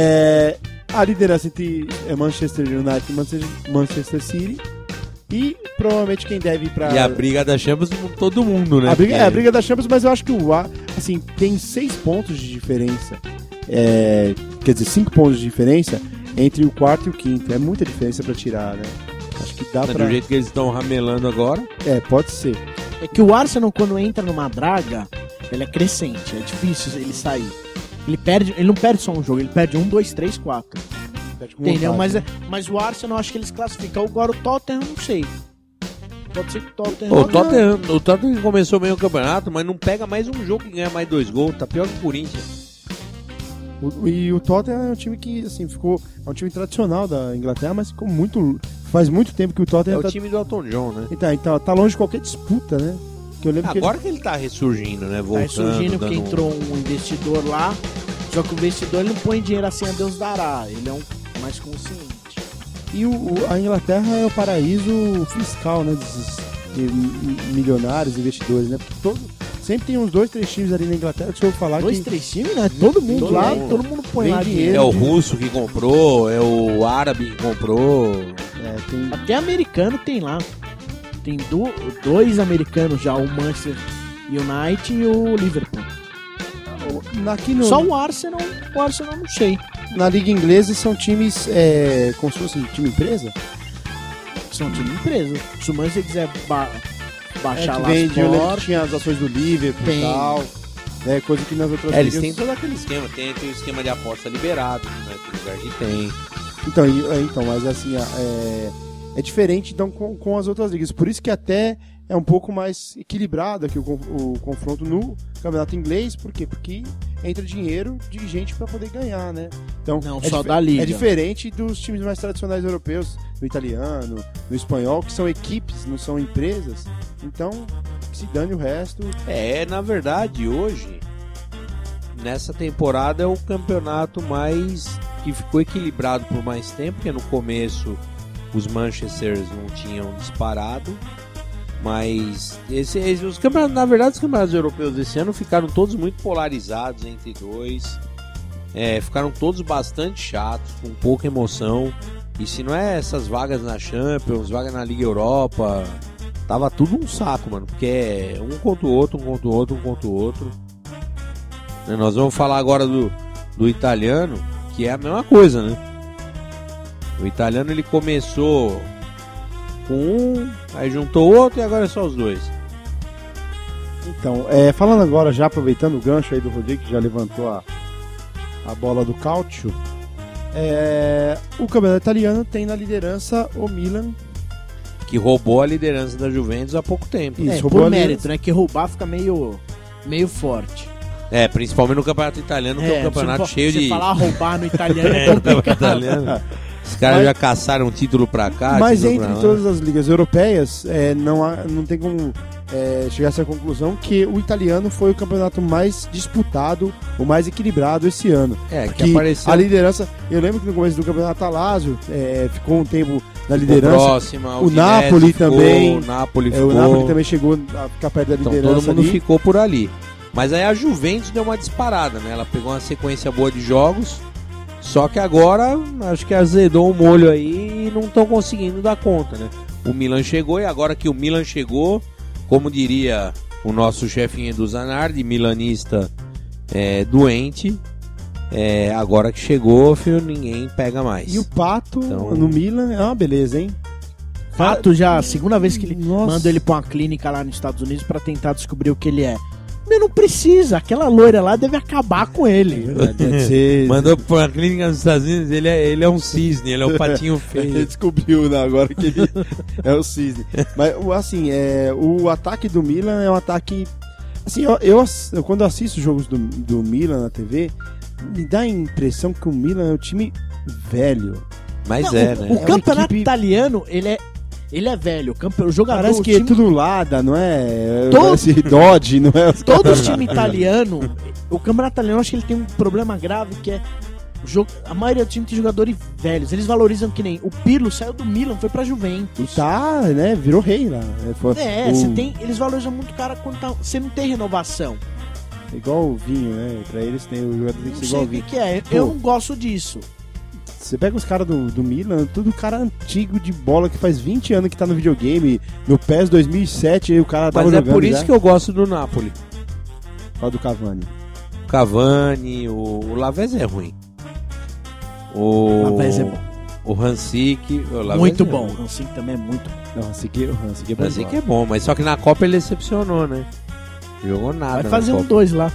a liderança entre Manchester United e Manchester City. E provavelmente quem deve ir pra... E a briga da Champions com todo mundo, né? A briga da Champions, mas eu acho que assim, tem 6 pontos de diferença. Quer dizer, 5 pontos de diferença entre o quarto e o quinto. É muita diferença pra tirar, né? Acho que dá pra... Do jeito que eles estão ramelando agora. Pode ser. É que o Arsenal, quando entra numa draga, ele é crescente. É difícil ele sair. Ele não perde só um jogo, ele perde 1, 2, 3, 4. Entendeu? Mas o Arsenal, acho que eles classificam. Agora o Tottenham, não sei. Pode ser que o O Tottenham começou bem o campeonato, mas não pega mais um jogo que ganha mais 2 gols. Tá pior que o Corinthians. E o Tottenham é um time que, assim, é um time tradicional da Inglaterra, mas ficou faz muito tempo que o Tottenham É o time do Elton John, né? Então, tá longe de qualquer disputa, né? Que eu lembro Agora que ele tá ressurgindo, né? Tá Voltando, surgindo porque dando... entrou um investidor lá. Só que o investidor ele não põe dinheiro assim a Deus dará. Ele é mais consciente. E a Inglaterra é o paraíso fiscal, né? Desses milionários, investidores, né? Porque sempre tem uns 2, 3 times ali na Inglaterra que eu vou falar 2, que... 3 times, né? Todo mundo Todo lá, mundo. todo mundo põe Vem lá dinheiro. dinheiro. É o russo que comprou, é o árabe que comprou. tem... Até americano tem lá. Tem 2 americanos já, o Manchester United e o Liverpool. Só o Arsenal não sei. Na Liga Inglesa são times como se fosse time empresa? São time empresa. Se o Manchester quiser baixar que lá vende, eu lembro que fora, tinha as ações do Liverpool Tem. e tal. Coisa que nas outras Eles ligas... têm todo aquele esquema, tem o esquema de aposta liberado, né? Tem lugar que tem. Então, mas assim, é diferente então, com as outras ligas. Por isso que até é um pouco mais equilibrado aqui o confronto no campeonato inglês. Por quê? Porque entra dinheiro de gente para poder ganhar, né? Então, Não, só da liga. É diferente dos times mais tradicionais europeus, do italiano, do espanhol, que são equipes, não são empresas. Então, que se dane o resto. Na verdade, hoje, nessa temporada, é o campeonato mais que ficou equilibrado por mais tempo, porque no começo os Manchesters não tinham disparado, mas os campeonatos, na verdade, os campeonatos europeus desse ano ficaram todos muito polarizados entre dois, ficaram todos bastante chatos, com pouca emoção, e se não é essas vagas na Champions, vagas na Liga Europa, tava tudo um saco, mano, porque é um contra o outro, um contra o outro, um contra o outro. Nós vamos falar agora do italiano, que é a mesma coisa, né? O italiano ele começou com um, aí juntou outro e agora é só os dois. Então, falando agora, já aproveitando o gancho aí do Rodrigo, que já levantou a bola do Calcio, o campeonato italiano tem na liderança o Milan, que roubou a liderança da Juventus há pouco tempo. Isso, roubou por a mérito, né? Que roubar fica meio forte. Principalmente no campeonato italiano, que é um campeonato cheio de... Você falar roubar no italiano é no campeonato complicado. italiano. Os caras já caçaram um título pra cá. Mas título entre pra lá. todas as ligas europeias, não tem como chegar a essa conclusão que o italiano foi o campeonato mais disputado, o mais equilibrado esse ano. Que apareceu... A liderança, eu lembro que no começo do campeonato a Lazio ficou um tempo na liderança. Próxima, o Napoli também. O Napoli O Napoli também chegou a ficar perto da então, liderança. todo mundo ali. ficou por ali. Mas aí a Juventus deu uma disparada, né? Ela pegou uma sequência boa de jogos, só que agora acho que azedou o molho aí e não estão conseguindo dar conta, né? O Milan chegou e agora que o Milan chegou, como diria o nosso chefinho do Zanardi, milanista doente, agora que chegou, filho, ninguém pega mais. E o Pato Então- no Milan é uma beleza, hein? Pato já, a segunda vez que ele Nossa. manda ele pra uma clínica lá nos Estados Unidos pra tentar descobrir o que ele é. Mas não precisa, aquela loira lá deve acabar com ele. Deve ser... Mandou pra clínica nos Estados Unidos, ele é um cisne, ele é um patinho Ele feio. descobriu, né, agora que ele é o cisne. Mas, assim, o ataque do Milan é um ataque... Assim, eu quando assisto jogos do Milan na TV, me dá a impressão que o Milan é um time velho. Mas Não, né? O uma campeonato equipe- italiano, ele é velho. O jogador, Parece o que é time- tudo Lada, não é? Todo- Parece Dodge, não é? Os Todo caras- time italiano, o campeonato italiano, eu acho que ele tem um problema grave que é a maioria do time tem jogadores velhos. Eles valorizam que nem o Pirlo saiu do Milan, foi pra E Juventus. tá, né? Virou rei lá. Eles valorizam muito o cara quando você não tem renovação. Igual o vinho, né? Pra eles tem o jogador tem que Não ser sei igual o o que, vinho. que é. Pô. Eu não gosto disso. Você pega os caras do Milan, tudo cara antigo de bola que faz 20 anos que tá no videogame. No PES 2007 o cara tava Mas é jogando por isso já. que eu gosto do Napoli. Fala do Cavani. O Cavani, o Lavezzi é ruim. O Lavezzi é bom. O Hansik. o Lavezzi Muito é bom. ruim. O Hansi também é muito bom. Não, o Hansik é O bom. Hansik é bom, mas só que na Copa ele decepcionou, né? Jogou nada. Vai na fazer um Copa. 2 lá.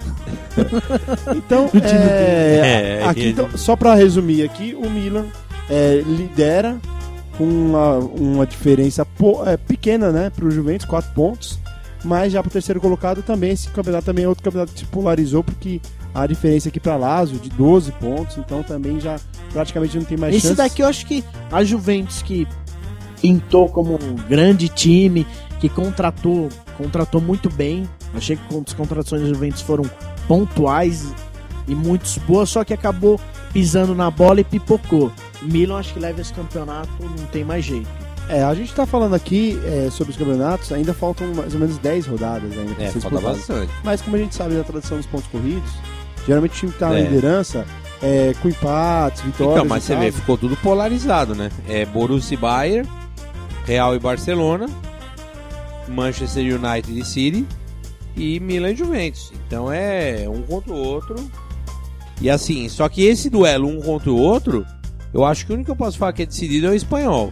Então, aqui, então, só pra resumir aqui, o Milan lidera com uma diferença pequena, né, pro Juventus, 4 pontos, mas já pro terceiro colocado também, esse campeonato também é outro campeonato que se polarizou, porque a diferença aqui pra Lazio de 12 pontos, então também já praticamente não tem mais Esse chance. daqui eu acho que a Juventus que pintou como um grande time, que contratou muito bem. Achei que as contratações da Juventus foram pontuais e muito boas, só que acabou pisando na bola e pipocou. O Milan acho que leva esse campeonato, não tem mais jeito. A gente tá falando aqui sobre os campeonatos, ainda faltam mais ou menos 10 rodadas ainda pra ser Falta disputadas. bastante. Mas como a gente sabe da tradição dos pontos corridos, geralmente o time que tá na É. liderança com empates, vitórias. Então, mas e você tal. vê, ficou tudo polarizado, né? Borussia e Bayern, Real e Barcelona, Manchester United e City e Milan e Juventus. Então é um contra o outro. E assim, só que esse duelo um contra o outro, eu acho que o único que eu posso falar que é decidido é o espanhol.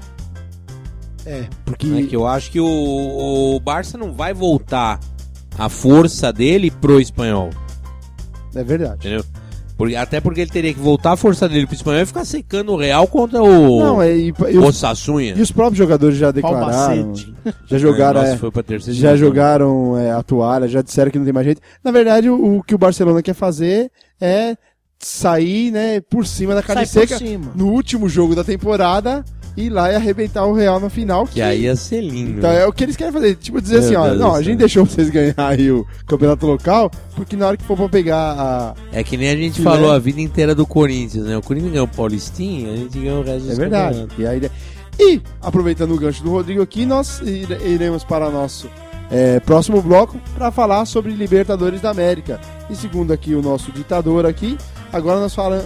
Porque Né? Que eu acho que o Barça não vai voltar a força dele pro espanhol, é verdade. entendeu? Até porque ele teria que voltar a força dele pro espanhol e ficar secando o Real contra o Não, e Osasuna. os próprios jogadores já declararam, Palmacete. já jogaram, Nossa, foi pra terceira já divisão. jogaram a toalha, já disseram que não tem mais jeito. Na verdade, o que o Barcelona quer fazer é sair, né, por cima da carne Sai por seca cima. no último jogo da temporada e ir lá e arrebentar o Real no final. Que aí ia ser lindo. Então é o que eles querem fazer, tipo dizer Meu assim, ó, Deus não, do a céu. gente deixou vocês ganhar aí o campeonato local, porque na hora que for pra pegar É que nem a gente Sim, falou né? a vida inteira do Corinthians, né? O Corinthians ganhou o Paulistinha, a gente ganhou o resto dos É verdade. campeonatos. E, a ideia... e aproveitando o gancho do Rodrigo aqui, nós iremos para o nosso próximo bloco para falar sobre Libertadores da América. E segundo aqui o nosso ditador aqui, agora nós falamos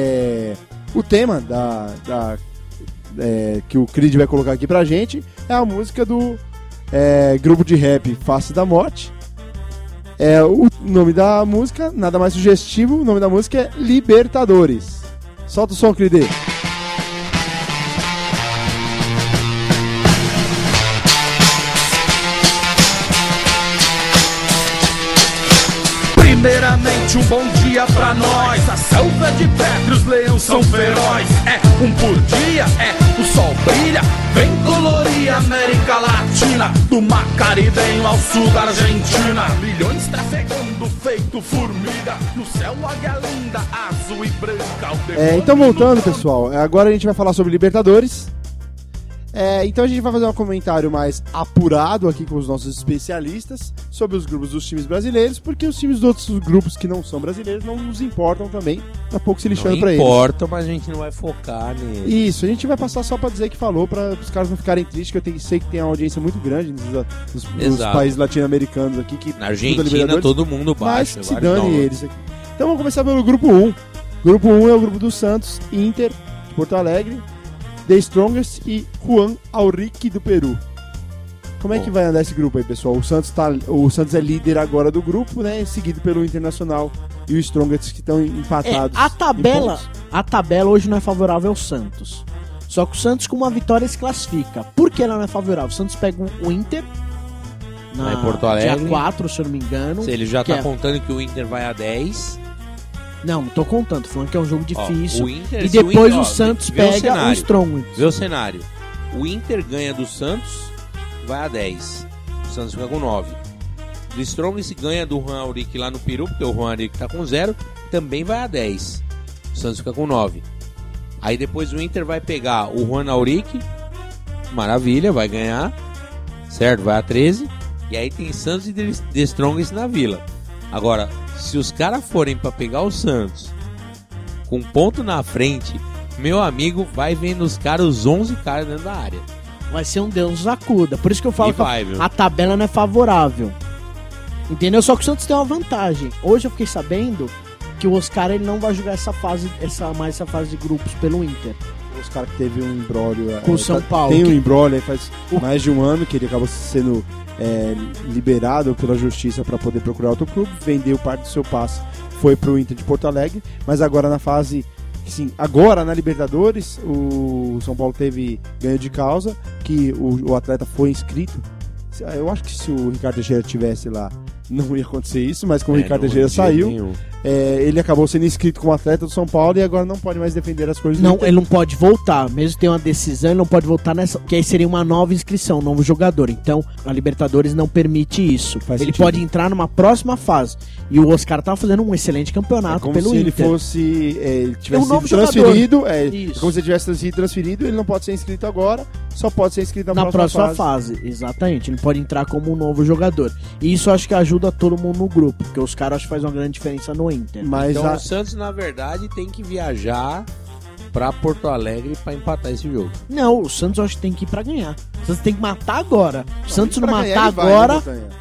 o tema que o Creed vai colocar aqui pra gente é a música do grupo de rap Face da Morte. O nome da música, nada mais sugestivo, o nome da música é Libertadores. Solta o som, Creed. Primeiramente um bom dia pra nós. A selva de pedra, os leões são feroz. É um por dia, o sol brilha. Vem colorir a América Latina, do mar caribenho ao sul da Argentina. Milhões trafegando feito formiga, no céu águia linda, azul e branca. Então voltando, pessoal, agora a gente vai falar sobre Libertadores. Então a gente vai fazer um comentário mais apurado aqui com os nossos especialistas sobre os grupos dos times brasileiros, porque os times dos outros grupos que não são brasileiros não nos importam também, tá pouco se lixando pra eles. Não importa, mas a gente não vai focar neles. Isso, a gente vai passar só pra dizer que falou, pra os caras não ficarem tristes, que sei que tem uma audiência muito grande nos países latino-americanos aqui. Que na Argentina todo mundo baixa. Mas se dane eles aqui. Então vamos começar pelo grupo 1. Grupo 1 é o grupo do Santos, Inter, de Porto Alegre, The Strongest e Juan Aurique do Peru. Como é que vai andar esse grupo aí, pessoal? O Santos é líder agora do grupo, né? Seguido pelo Internacional e o Strongest, que estão empatados. A tabela hoje não é favorável ao Santos. Só que o Santos com uma vitória se classifica. Por que ela não é favorável? O Santos pega o Inter em Porto Alegre, dia 4, se eu não me engano. Se ele já tá contando que o Inter vai a 10. Não tô contando, tô falando que é um jogo difícil. O Inter, e depois o Santos pega o Strongest. Vê o cenário. O Inter ganha do Santos, vai a 10. O Santos fica com 9. O Strongest ganha do Juan Aurique lá no Peru, porque o Juan Aurique tá com 0, também vai a 10. O Santos fica com 9. Aí depois o Inter vai pegar o Juan Aurique, maravilha, vai ganhar, certo? Vai a 13. E aí tem Santos e The Strongest na Vila. Agora, se os caras forem pra pegar o Santos com ponto na frente, meu amigo, vai vendo os caras, os 11 caras dentro da área. Vai ser um Deus nos acuda. Por isso que eu falo que a tabela não é favorável. Entendeu? Só que o Santos tem uma vantagem. Hoje eu fiquei sabendo que o Oscar ele não vai jogar essa fase de grupos pelo Inter. O Oscar que teve um imbróglio com o São Paulo. Tem um imbróglio faz mais de um ano que ele acabou sendo liberado pela justiça para poder procurar outro clube, vendeu parte do seu passe, foi pro Inter de Porto Alegre, mas agora na fase, sim, agora na Libertadores, o São Paulo teve ganho de causa, que o atleta foi inscrito. Eu acho que se o Ricardo Teixeira estivesse lá, não ia acontecer isso, mas como o Ricardo Teixeira saiu, ele acabou sendo inscrito como atleta do São Paulo e agora não pode mais defender as coisas. Não, ele não pode voltar, mesmo que tenha uma decisão, ele não pode voltar nessa, que aí seria uma nova inscrição, um novo jogador. Então, a Libertadores não permite isso. Ele pode entrar numa próxima fase. E o Oscar tava fazendo um excelente campeonato pelo Inter. Como se ele tivesse sido transferido, como se ele tivesse sido transferido, ele não pode ser inscrito agora, só pode ser inscrito na próxima fase. Exatamente, ele pode entrar como um novo jogador. E isso acho que ajuda todo mundo no grupo, porque os caras acho que fazem uma grande diferença no Inter. Então o Santos, na verdade, tem que viajar pra Porto Alegre pra empatar esse jogo. Não, o Santos acho que tem que ir pra ganhar. O Santos tem que matar agora. O Santos não matar agora...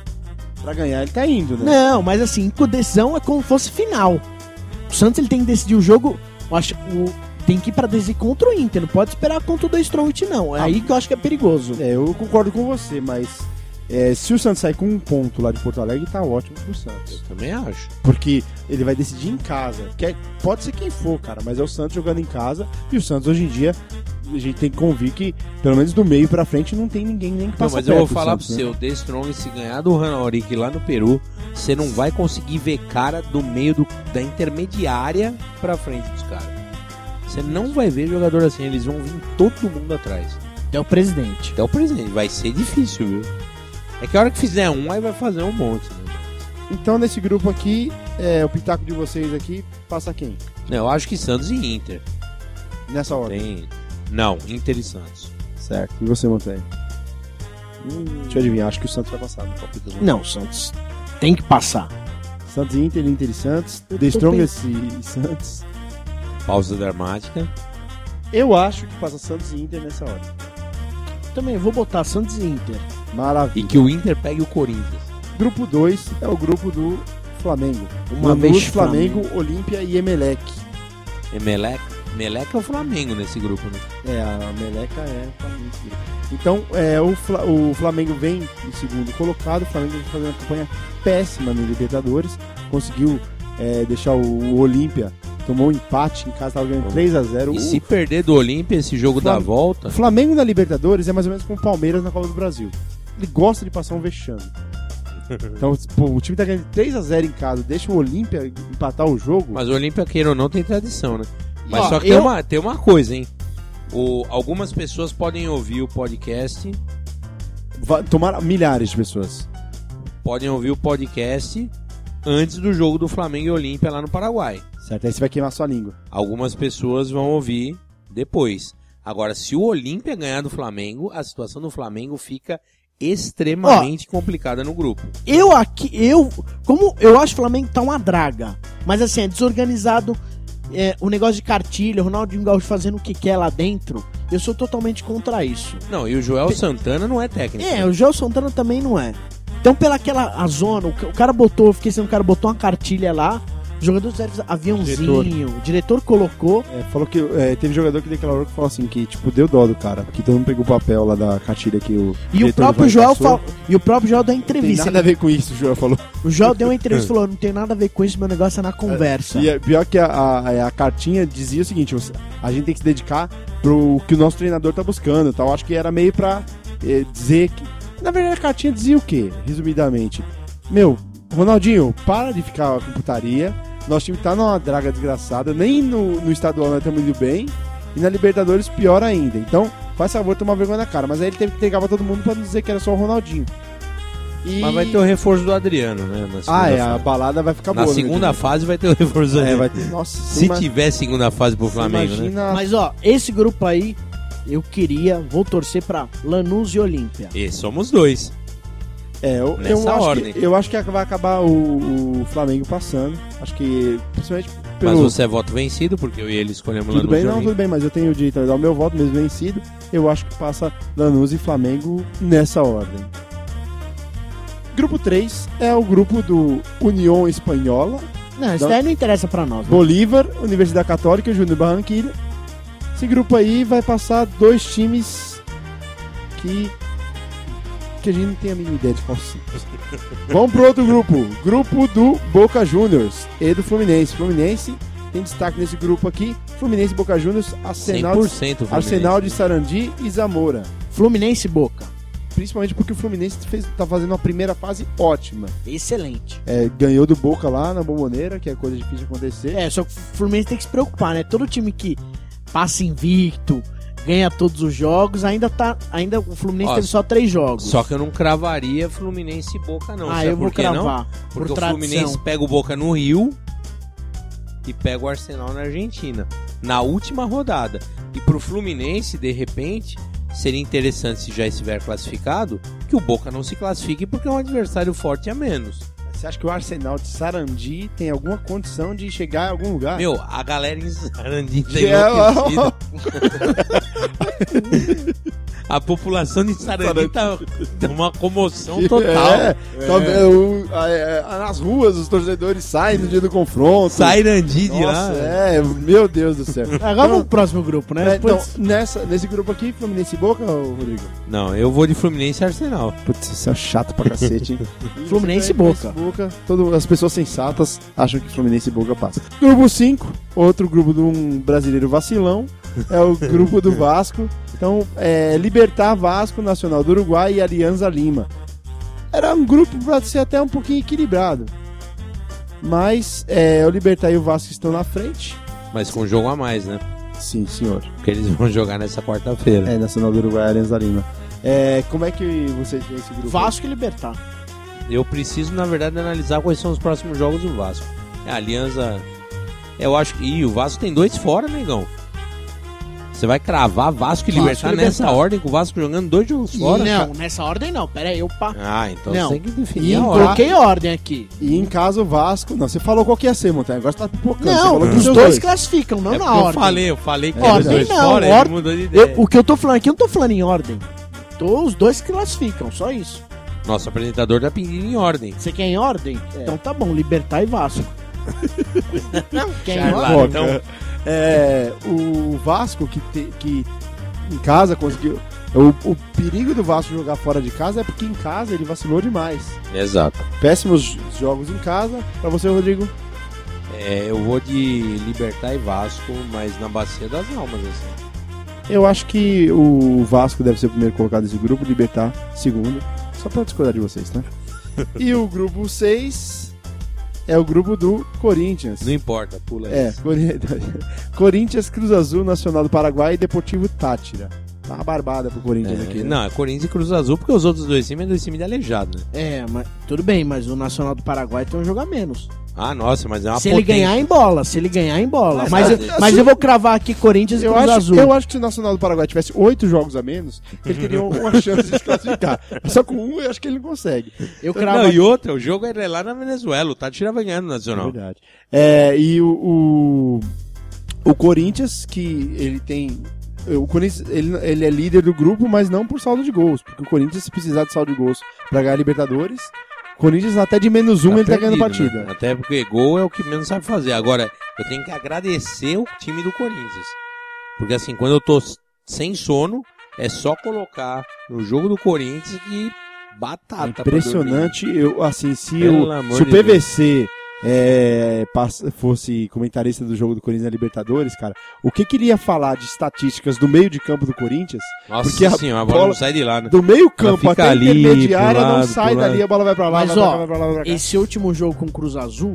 Pra ganhar ele tá indo, né? Não, mas assim, com decisão é como se fosse final. O Santos ele tem que decidir o jogo, eu acho, tem que ir pra decidir contra o Inter, não pode esperar contra o The Strongest não, é aí que eu acho que é perigoso. Eu concordo com você, mas se o Santos sair com um ponto lá de Porto Alegre, tá ótimo pro Santos. Eu também acho. Porque ele vai decidir em casa, pode ser quem for, cara, mas é o Santos jogando em casa, e o Santos hoje em dia, a gente tem que convir que, pelo menos do meio pra frente, não tem ninguém nem que passa perto. Mas eu vou falar pro seu, o The Strongest, se ganhar do Juan Aurique lá no Peru, você não vai conseguir ver cara do meio da intermediária pra frente dos caras. Você não vai ver jogador assim, eles vão vir todo mundo atrás. Até o presidente. Vai ser difícil, viu? É que a hora que fizer um, aí vai fazer um monte, né? Então, nesse grupo aqui, o pitaco de vocês aqui, passa quem? Não, eu acho que Santos e Inter. Nessa ordem? Não, Inter e Santos. Certo. E você, Montanha? Deixa eu adivinhar, acho que o Santos vai passar no palpite. Não, o Santos tem que passar. Santos e Inter e Santos. The Strongest e Santos. Pausa dramática. Eu acho que passa Santos e Inter nessa hora. Também vou botar Santos e Inter. Maravilha. E que o Inter pegue o Corinthians. Grupo 2 é o grupo do Flamengo. Uma vez Flamengo, Olímpia e Emelec. Emelec é o Flamengo nesse grupo, né? A Meleca é o Flamengo nesse grupo. Então, o Flamengo vem em segundo colocado. O Flamengo vem fazendo uma campanha péssima no Libertadores. Conseguiu deixar o Olímpia. Tomou um empate em casa, estava ganhando 3-0. E se perder do Olímpia esse jogo da volta... O Flamengo na Libertadores é mais ou menos como o Palmeiras na Copa do Brasil. Ele gosta de passar um vexame. Então, pô, o time tá ganhando 3x0 em casa, deixa o Olímpia empatar o jogo. Mas o Olímpia, queira ou não, tem tradição, né? Mas Ó, só que tem uma coisa, hein? Algumas pessoas podem ouvir o podcast. Tomar milhares de pessoas. Podem ouvir o podcast antes do jogo do Flamengo e Olímpia lá no Paraguai. Certo, aí você vai queimar sua língua. Algumas pessoas vão ouvir depois. Agora, se o Olímpia ganhar do Flamengo, a situação do Flamengo fica extremamente complicada no grupo. Como eu acho que o Flamengo tá uma draga, mas assim, é desorganizado, o negócio de cartilha, o Ronaldinho Gaúcho fazendo o que quer lá dentro, eu sou totalmente contra isso. Não, e o Joel Santana não é técnico. O Joel Santana também não é. Então, a zona, o cara botou, eu fiquei sendo, o cara botou uma cartilha lá, jogadores aviãozinho, o diretor colocou. Falou que teve jogador que declarou que falou assim, que tipo, deu dó do cara, porque todo mundo pegou o papel lá da cartilha que o E o próprio Joel deu entrevista. Não tem nada a ver com isso, o Joel falou. O Joel deu uma entrevista e falou, não tem nada a ver com isso, meu negócio é na conversa. E pior que a cartinha dizia o seguinte, a gente tem que se dedicar pro que o nosso treinador tá buscando, tal. Acho que era meio pra dizer que... Na verdade, a cartinha dizia o quê? Resumidamente. Ronaldinho, para de ficar com putaria. Nosso time tá numa draga desgraçada. Nem no estadual nós estamos indo bem. E na Libertadores, pior ainda. Então, faz favor, tomar vergonha na cara. Mas aí ele teve que entregar pra todo mundo pra não dizer que era só o Ronaldinho. Mas vai ter o reforço do Adriano, né? A balada vai ficar boa. Na segunda fase vai ter o reforço do Adriano. Vai ter. Nossa, se tiver segunda fase pro Flamengo, imagina... né? Mas esse grupo aí, vou torcer pra Lanús e Olímpia. E somos dois. Eu acho que vai acabar o Flamengo passando. Acho que, principalmente Mas você é voto vencido, porque eu e ele escolhemos Lanús. Tudo bem, mas eu tenho o direito de dar o meu voto mesmo vencido. Eu acho que passa Lanús e Flamengo nessa ordem. Grupo 3 é o grupo do União Espanhola. Não, isso daí não interessa pra nós. Bolívar, Universidade Católica e Júnior Barranquilla. Esse grupo aí vai passar dois times que a gente não tem a mínima ideia de qual são. Vamos pro outro grupo. Grupo do Boca Juniors e do Fluminense. Fluminense tem destaque nesse grupo aqui. Fluminense e Boca Juniors, Arsenal de Sarandi e Zamora. Fluminense e Boca. Principalmente porque o Fluminense tá fazendo uma primeira fase ótima. Excelente. Ganhou do Boca lá na Bomboneira, que é coisa difícil de acontecer. Só que o Fluminense tem que se preocupar, né? Todo time que passa invicto, ganha todos os jogos, ainda o Fluminense teve só 3 jogos. Só que eu não cravaria Fluminense e Boca, não. Eu vou cravar. Não? Porque o Fluminense pega o Boca no Rio e pega o Arsenal na Argentina, na última rodada. E pro Fluminense, de repente, seria interessante, se já estiver classificado, que o Boca não se classifique, porque é um adversário forte a menos. Você acha que o Arsenal de Sarandi tem alguma condição de chegar em algum lugar? A galera em Sarandi tá enlouquecida. A população de Sarandi tá uma comoção total. Nas ruas, os torcedores saem no dia do confronto. Sarandi de lá. Meu Deus do céu. Agora vamos pro próximo grupo, né? Então, nesse grupo aqui, Fluminense e Boca, Rodrigo? Não, eu vou de Fluminense e Arsenal. Putz, isso é chato pra cacete, hein? Fluminense e Boca. As pessoas sensatas acham que Fluminense e Boca passa. Grupo 5, outro grupo de um brasileiro vacilão, é o grupo do Vasco. Então, Libertad, Vasco, Nacional do Uruguai e Alianza Lima. Era um grupo pra ser até um pouquinho equilibrado. Mas o Libertad e o Vasco estão na frente. Mas com um jogo a mais, né? Sim, senhor. Porque eles vão jogar nessa quarta-feira. Nacional do Uruguai e Alianza Lima. Como é que vocês veem esse grupo? Vasco e Libertad. Eu preciso, na verdade, analisar quais são os próximos jogos do Vasco. A Alianza... Eu acho que... E o Vasco tem 2 fora, negão. Você vai cravar Vasco e Libertad nessa ordem, com o Vasco jogando 2 jogos fora? Não, nessa ordem não. Pera aí, opa. Então não. você tem que definir a ordem. Coloquei ordem aqui. E em caso o Vasco... Não, você falou qual que ia ser, Montanha. Agora você tá pipocando. Não, os dois classificam, não na ordem. Eu falei que era os 2 não, fora, ele mudou de ideia. O que eu tô falando aqui, eu não tô falando em ordem. Os 2 classificam, só isso. Nosso apresentador tá pedindo em ordem. Você quer em ordem? Então tá bom, Libertad e Vasco. Quer em ordem? Então... o Vasco que em casa conseguiu... O perigo do Vasco jogar fora de casa é porque em casa ele vacilou demais. Exato. Péssimos jogos em casa. Pra você, Rodrigo? Eu vou de Libertad e Vasco, mas na bacia das almas, assim. Eu acho que o Vasco deve ser o primeiro colocado nesse grupo, Libertad segundo. Só pra discordar de vocês, tá? E o grupo 6 é o grupo do Corinthians. Não importa, pula isso. Corinthians, Cruz Azul, Nacional do Paraguai e Deportivo Táchira. Tá uma barbada pro Corinthians aqui. Né? Não, é Corinthians e Cruz Azul, porque os outros dois times de aleijado, né? Mas tudo bem, mas o Nacional do Paraguai tem um jogo a menos. Ah, nossa, mas é uma Se ele ganhar em bola. Mas eu vou cravar aqui Corinthians e Cruz Azul. Eu acho que se o Nacional do Paraguai tivesse 8 jogos a menos, ele teria uma chance de se classificar. Só com um, eu acho que ele não consegue. Não, e outra, o jogo é lá na Venezuela, o Táchira vai ganhando no Nacional. É verdade. E o Corinthians, que ele tem... O Corinthians, ele é líder do grupo, mas não por saldo de gols. Porque o Corinthians, se precisar de saldo de gols pra ganhar a Libertadores, o Corinthians até de -1 ele tá ganhando partida. Né? Até porque gol é o que menos sabe fazer. Agora, eu tenho que agradecer o time do Corinthians. Porque assim, quando eu tô sem sono, é só colocar no jogo do Corinthians e batata. Impressionante. Se o PVC fosse comentarista do jogo do Corinthians na Libertadores, cara, o que queria falar de estatísticas do meio de campo do Corinthians? Nossa porque senhora, a bola não sai de lá, né? Do meio campo até a ali, intermediária não sai dali, a bola vai pra lá, mas vai pra lá. Esse último jogo com o Cruz Azul,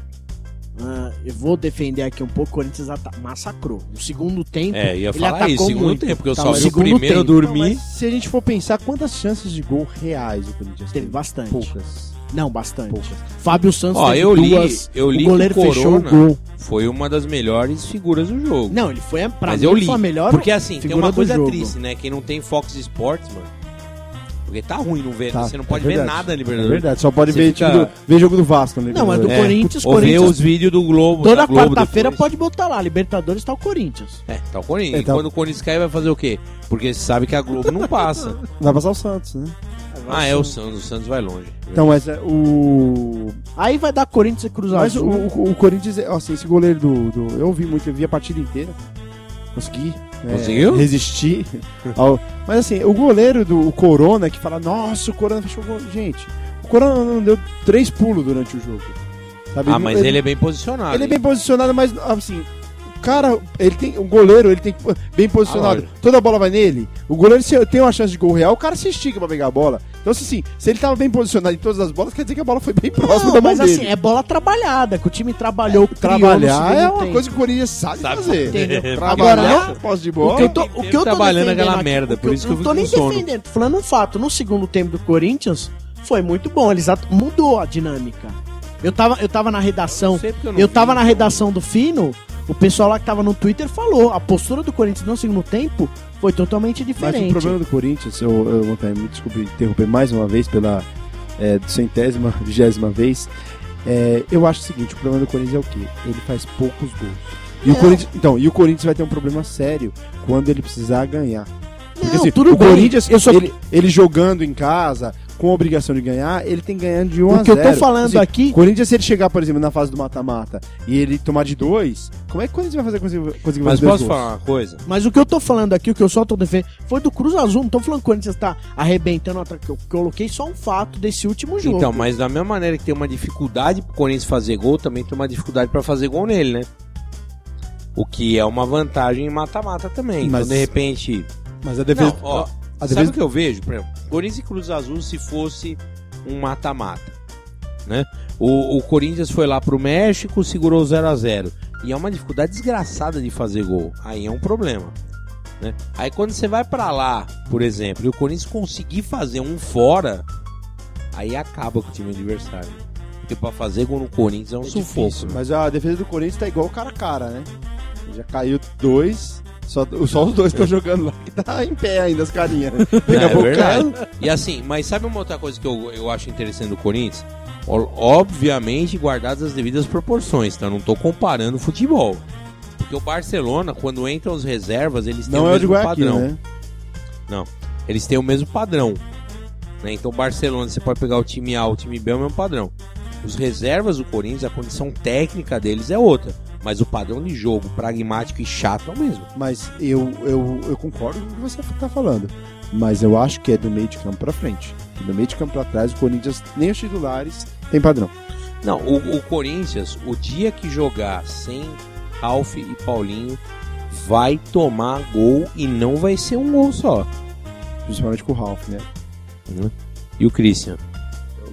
eu vou defender aqui um pouco, o Corinthians massacrou. No segundo tempo, ia falar ele atacou segundo muito. tempo, porque eu só vi o primeiro dormir. Se a gente for pensar, quantas chances de gol reais o Corinthians teve? Bastante. Poucas. Não, bastante. Fábio Santos teve eu li o goleiro que o fechou o Corona gol. Foi uma das melhores figuras do jogo. Não, ele foi Mas eu li, foi a melhor porque assim, tem uma coisa jogo. triste, né? Quem não tem Fox Sports, mano, porque tá ruim não ver, você não pode ver verdade. nada na Libertadores. É verdade, só pode ver jogo do Vasco na Não, mas do Corinthians, ou ver os vídeos do Globo. Toda quarta-feira pode botar lá, Libertadores tá o Corinthians. Tá o Corinthians. E quando o Corinthians cai, vai fazer o quê? Porque você sabe que a Globo não passa. Vai passar o Santos, né? O Santos vai longe. Então, mas Aí vai dar Corinthians e Cruz Azul. Mas o Corinthians, assim, esse goleiro eu vi a partida inteira. Conseguiu? Resistir. Mas assim, o goleiro do Corona, que fala, nossa, o Corona fechou o gol. Gente, o Corona não deu 3 pulos durante o jogo. Sabe? Mas ele é bem posicionado. Ele é bem posicionado, mas assim... Cara, o goleiro, ele tem bem posicionado. Toda a bola vai nele. O goleiro, se tem uma chance de gol real, o cara se estica pra pegar a bola. Então, assim, se ele tava bem posicionado em todas as bolas, quer dizer que a bola foi bem próxima da mão dele. Mas assim, é bola trabalhada, que o time trabalhou. Trabalhar é uma coisa que o Corinthians sabe fazer. Entendeu? Trabalhar, posse de bola. O que eu tô trabalhando aquela aqui, merda, por isso que eu não tô nem defendendo. Tô falando um fato. No segundo tempo do Corinthians, foi muito bom. Eles mudou a dinâmica. Eu tava na redação. Na redação do Fino. O pessoal lá que tava no Twitter falou, a postura do Corinthians no segundo tempo foi totalmente diferente. Mas o problema do Corinthians, me desculpe interromper mais uma vez pela 100ª, 20ª vez, eu acho o seguinte, o problema do Corinthians é o quê? Ele faz poucos gols. E o Corinthians vai ter um problema sério quando ele precisar ganhar. Porque assim, o Corinthians, ele jogando em casa, com a obrigação de ganhar, ele tem ganhando de 1 a 0. O que eu tô falando aqui... O Corinthians, se ele chegar, por exemplo, na fase do mata-mata e ele tomar de 2, como é que o Corinthians vai fazer conseguir fazer 2 gols? Mas posso falar uma coisa? Mas o que eu tô falando aqui, o que eu só tô defendendo, foi do Cruz Azul. Não tô falando que o Corinthians tá arrebentando. Eu coloquei só um fato desse último jogo. Então, mas da mesma maneira que tem uma dificuldade pro Corinthians fazer gol, também tem uma dificuldade pra fazer gol nele, né? O que é uma vantagem em mata-mata também. Mas, então, de repente... Mas a defesa... Sabe o que eu vejo? Por exemplo, Corinthians e Cruz Azul se fosse um mata-mata, né? O Corinthians foi lá pro México, segurou 0-0 e é uma dificuldade desgraçada de fazer gol. Aí é um problema, né? Aí quando você vai pra lá, por exemplo, e o Corinthians conseguir fazer um fora, aí acaba com o time adversário. Porque pra fazer gol no Corinthians é um sufoco. Difícil, mas a defesa do Corinthians tá igual cara a cara, né? Já caiu 2... Só os dois estão jogando lá, que tá em pé ainda as carinhas. É verdade. E assim, mas sabe uma outra coisa que eu acho interessante do Corinthians? Obviamente guardadas as devidas proporções, tá? Não tô comparando futebol. Porque o Barcelona, quando entram os reservas, eles têm o mesmo padrão. Né? Não, eles têm o mesmo padrão. Né? Então o Barcelona, você pode pegar o time A, o time B, é o mesmo padrão. Os reservas do Corinthians, a condição técnica deles é outra. Mas o padrão de jogo pragmático e chato é o mesmo. Mas eu concordo com o que você está falando. Mas eu acho que é do meio de campo pra frente. Do meio de campo pra trás, o Corinthians, nem os titulares, tem padrão. Não, o Corinthians, o dia que jogar sem Ralf e Paulinho, vai tomar gol e não vai ser um gol só. Principalmente com o Ralf, né? E o Christian?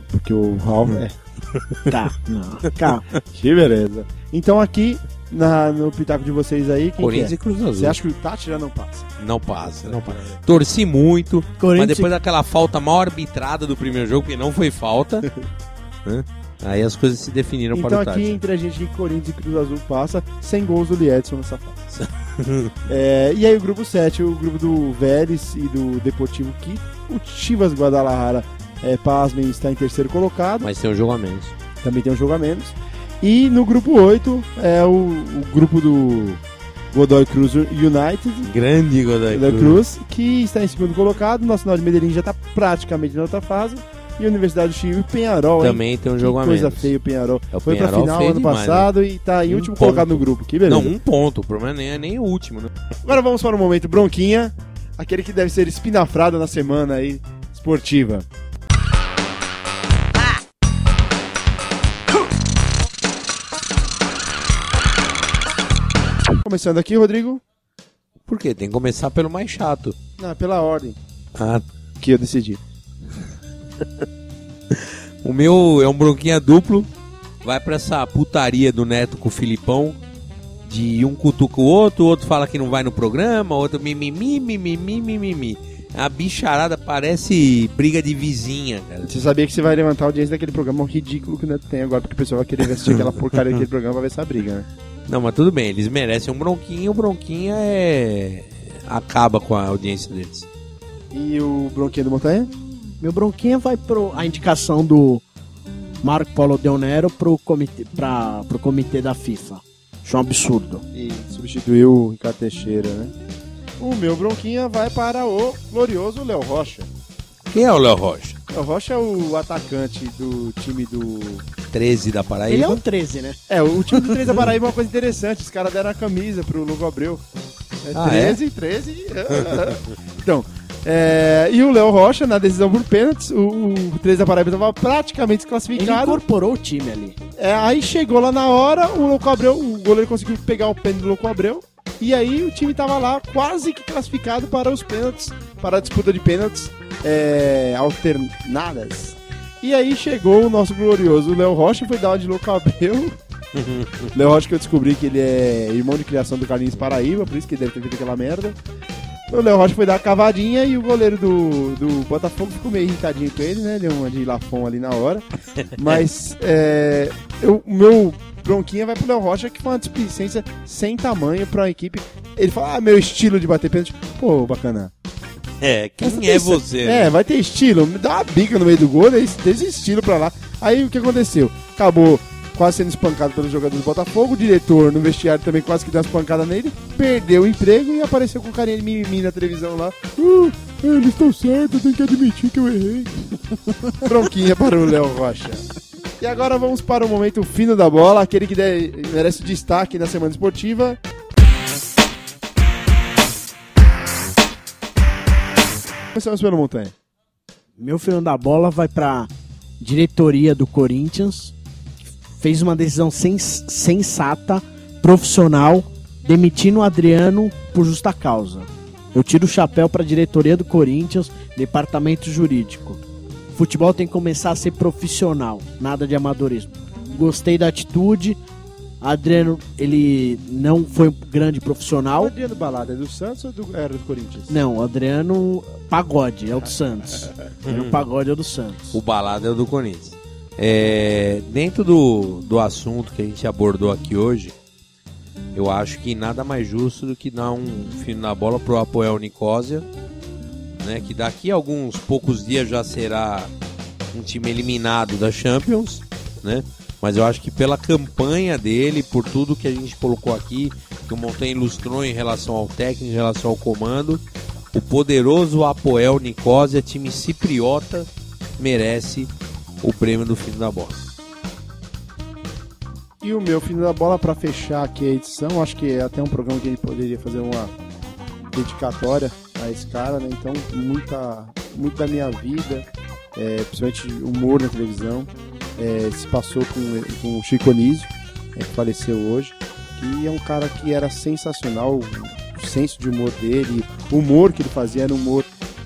Porque o Ralf Tá, não. Calma. Que beleza. Então aqui, no pitaco de vocês aí, quem Corinthians que é? e Cruz Azul. Você acha que o Tátira não passa? Não passa, não passa. Torci muito, Corinthians- mas depois daquela falta mal arbitrada do primeiro jogo, porque não foi falta, né? Aí as coisas se definiram Então para o aqui Tátira. entre a gente, Corinthians e Cruz Azul passa, sem gols do Liedson nessa fase. E aí o grupo 7, o grupo do Vélez e do Deportivo Quito. O Chivas Guadalajara, pasmem, está em terceiro colocado. Mas tem um jogo a menos. Também tem um jogo a menos. E no grupo 8 é o grupo do Godoy Cruz United. Grande Godoy Cruz, que está em segundo colocado. Nacional de Medellín já está praticamente na outra fase. E a Universidade do Chile e o Penharol. Também tem um jogo a coisa menos. feia o Penharol. É, o Foi pra Penharol final feio ano demais, passado e está em último ponto. colocado no grupo. Que beleza. Não, 1 ponto. O problema nem o último, né? Agora vamos para o momento bronquinha. Aquele que deve ser espinafrado na semana aí esportiva. Começando aqui, Rodrigo. Por quê? Tem que começar pelo mais chato. Não, pela ordem Ah, que eu decidi. o meu é um bronquinha duplo. Vai pra essa putaria do Neto com o Filipão. De um cutuca o outro fala que não vai no programa, outro mimimi. A bicharada parece briga de vizinha, cara. Você sabia que você vai levantar a audiência daquele programa ridículo que o Neto tem agora, porque o pessoal vai querer assistir aquela porcaria daquele programa pra ver essa briga, né? Não, mas tudo bem, eles merecem um bronquinho. O bronquinha acaba com a audiência deles. E o bronquinha do Montanha? Meu bronquinha vai a indicação do Marco Polo Del Nero pro comitê da FIFA. Acho um absurdo. E substituiu o Ricardo Teixeira, né? O meu bronquinha vai para o glorioso Léo Rocha. Quem é o Léo Rocha? Léo Rocha é o atacante do time do... 13 da Paraíba. Ele é o 13, né? O time do 13 da Paraíba é uma coisa interessante. Os caras deram a camisa pro Logo Abreu. 13. Então, e o Léo Rocha, na decisão por pênaltis, o 13 da Paraíba estava praticamente Ele desclassificado. incorporou o time ali. Aí chegou lá na hora, o goleiro conseguiu pegar o pênalti do Louco Abreu. E aí o time tava lá quase que classificado para os pênaltis, para a disputa de pênaltis alternadas. E aí chegou o nosso glorioso Léo Rocha, foi dar uma de Louco Abreu. Léo Rocha, que eu descobri que ele é irmão de criação do Carlinhos Paraíba, por isso que ele deve ter feito aquela merda. O Léo Rocha foi dar a cavadinha e o goleiro do Botafogo ficou meio irritadinho com ele, né? Deu uma de Lafon ali na hora. Mas o meu bronquinha vai pro Léo Rocha, que foi uma displicência sem tamanho pra uma equipe. Ele fala, meu estilo de bater pênalti. Pô, bacana. Quem é você? Né? Vai ter estilo. Me dá uma bica no meio do gol, desse estilo pra lá. Aí o que aconteceu? Acabou quase sendo espancado pelos jogadores do Botafogo. O diretor no vestiário também quase que deu uma espancada nele. Perdeu o emprego e apareceu com carinha de mimimi na televisão lá. Eles estão certos, eu tenho que admitir que eu errei. Bronquinha para o Léo Rocha. E agora vamos para o momento fino da bola, aquele que merece destaque na semana esportiva. Começamos pelo Montanha. Meu fino da bola vai pra diretoria do Corinthians. Fez uma decisão sensata, profissional, demitindo o Adriano por justa causa. Eu tiro o chapéu pra diretoria do Corinthians, departamento jurídico. O futebol tem que começar a ser profissional, nada de amadorismo. Gostei da atitude. Adriano, ele não foi um grande profissional. O Adriano Balada é do Santos ou era do Corinthians? Não, o Adriano Pagode é o do Santos. O Pagode é o do Santos. O Balada é o do Corinthians. Dentro do assunto que a gente abordou aqui hoje, eu acho que nada mais justo do que dar um fino na bola pro Apoel Nicosia, né, que daqui a alguns poucos dias já será um time eliminado da Champions, né? Mas eu acho que pela campanha dele, por tudo que a gente colocou aqui, que o Montanha ilustrou em relação ao técnico, em relação ao comando, o poderoso Apoel Nicosia, time cipriota, merece o prêmio do fino da bola. E o meu fino da bola, para fechar aqui a edição, acho que é até um programa que ele poderia fazer uma dedicatória a esse cara, né? Então, muito da minha vida, principalmente humor na televisão, se passou com o Chico Anísio, que faleceu hoje, que é um cara que era sensacional, o senso de humor dele, o humor que ele fazia era um humor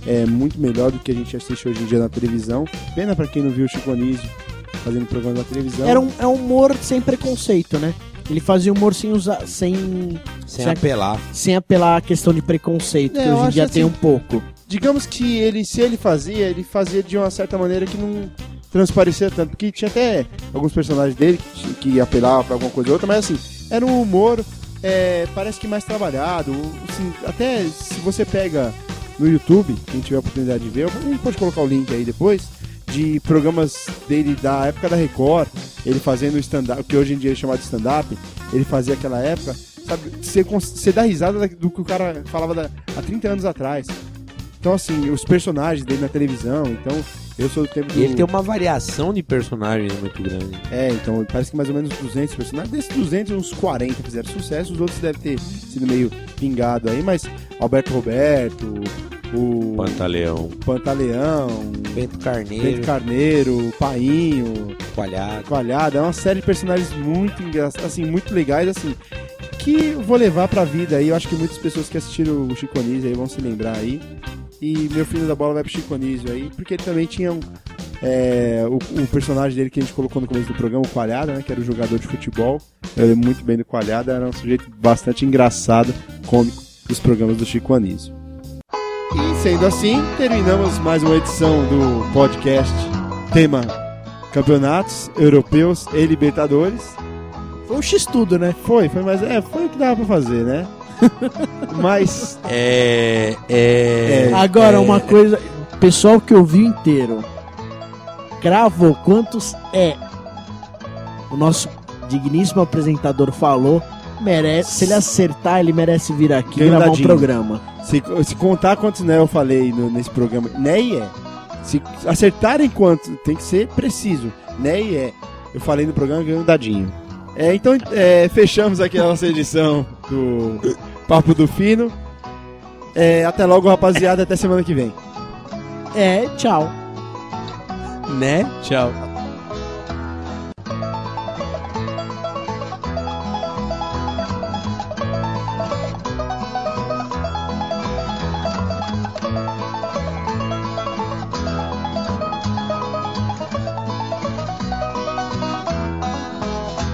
é muito melhor do que a gente assiste hoje em dia na televisão. Pena pra quem não viu o Chico Anísio fazendo programa na televisão. É um humor sem preconceito, né? Ele fazia humor sem usar, sem apelar. Sem apelar à questão de preconceito, que hoje em dia tem um pouco. Digamos que se ele fazia de uma certa maneira que não transparecia tanto, porque tinha até alguns personagens dele que apelavam pra alguma coisa ou outra, mas assim, era um humor, parece que mais trabalhado, assim, até se você pega no YouTube, quem tiver a oportunidade de ver, a gente pode colocar o link aí depois, de programas dele da época da Record, ele fazendo stand-up, que hoje em dia é chamado de stand-up, ele fazia aquela época, sabe, você dá risada do que o cara falava há 30 anos atrás. Então, assim, os personagens dele na televisão, então, eu sou do tempo do... E ele tem uma variação de personagens muito grande. Então, parece que mais ou menos 200 personagens. Desses 200, uns 40 fizeram sucesso, os outros devem ter sido meio pingado aí, mas Alberto Roberto, o... Pantaleão, Bento Carneiro, Painho, Coalhada. É uma série de personagens muito engraçados, assim, muito legais, assim, que eu vou levar pra vida aí. Eu acho que muitas pessoas que assistiram o Chico Anísio aí vão se lembrar aí. E meu filho da bola vai pro Chico Anísio aí, porque ele também tinha o personagem dele que a gente colocou no começo do programa, o Coalhada, né, que era o jogador de futebol. Eu lembro muito bem do Coalhada, era um sujeito bastante engraçado, cômico, dos programas do Chico Anísio. E sendo assim, terminamos mais uma edição do podcast tema Campeonatos Europeus e Libertadores. Foi um X-tudo, né? Foi o que dava pra fazer, né? Mas agora uma coisa, pessoal que ouviu inteiro, cravou quantos o nosso digníssimo apresentador falou, merece, se ele acertar, ele merece vir aqui e gravar um programa. Se contar quantos eu falei nesse programa, se acertarem quantos, tem que ser preciso, eu falei no programa, ganhei um dadinho. Então, fechamos aqui a nossa edição do Papo do Fino. Até logo, rapaziada. Até semana que vem. Tchau. Tchau.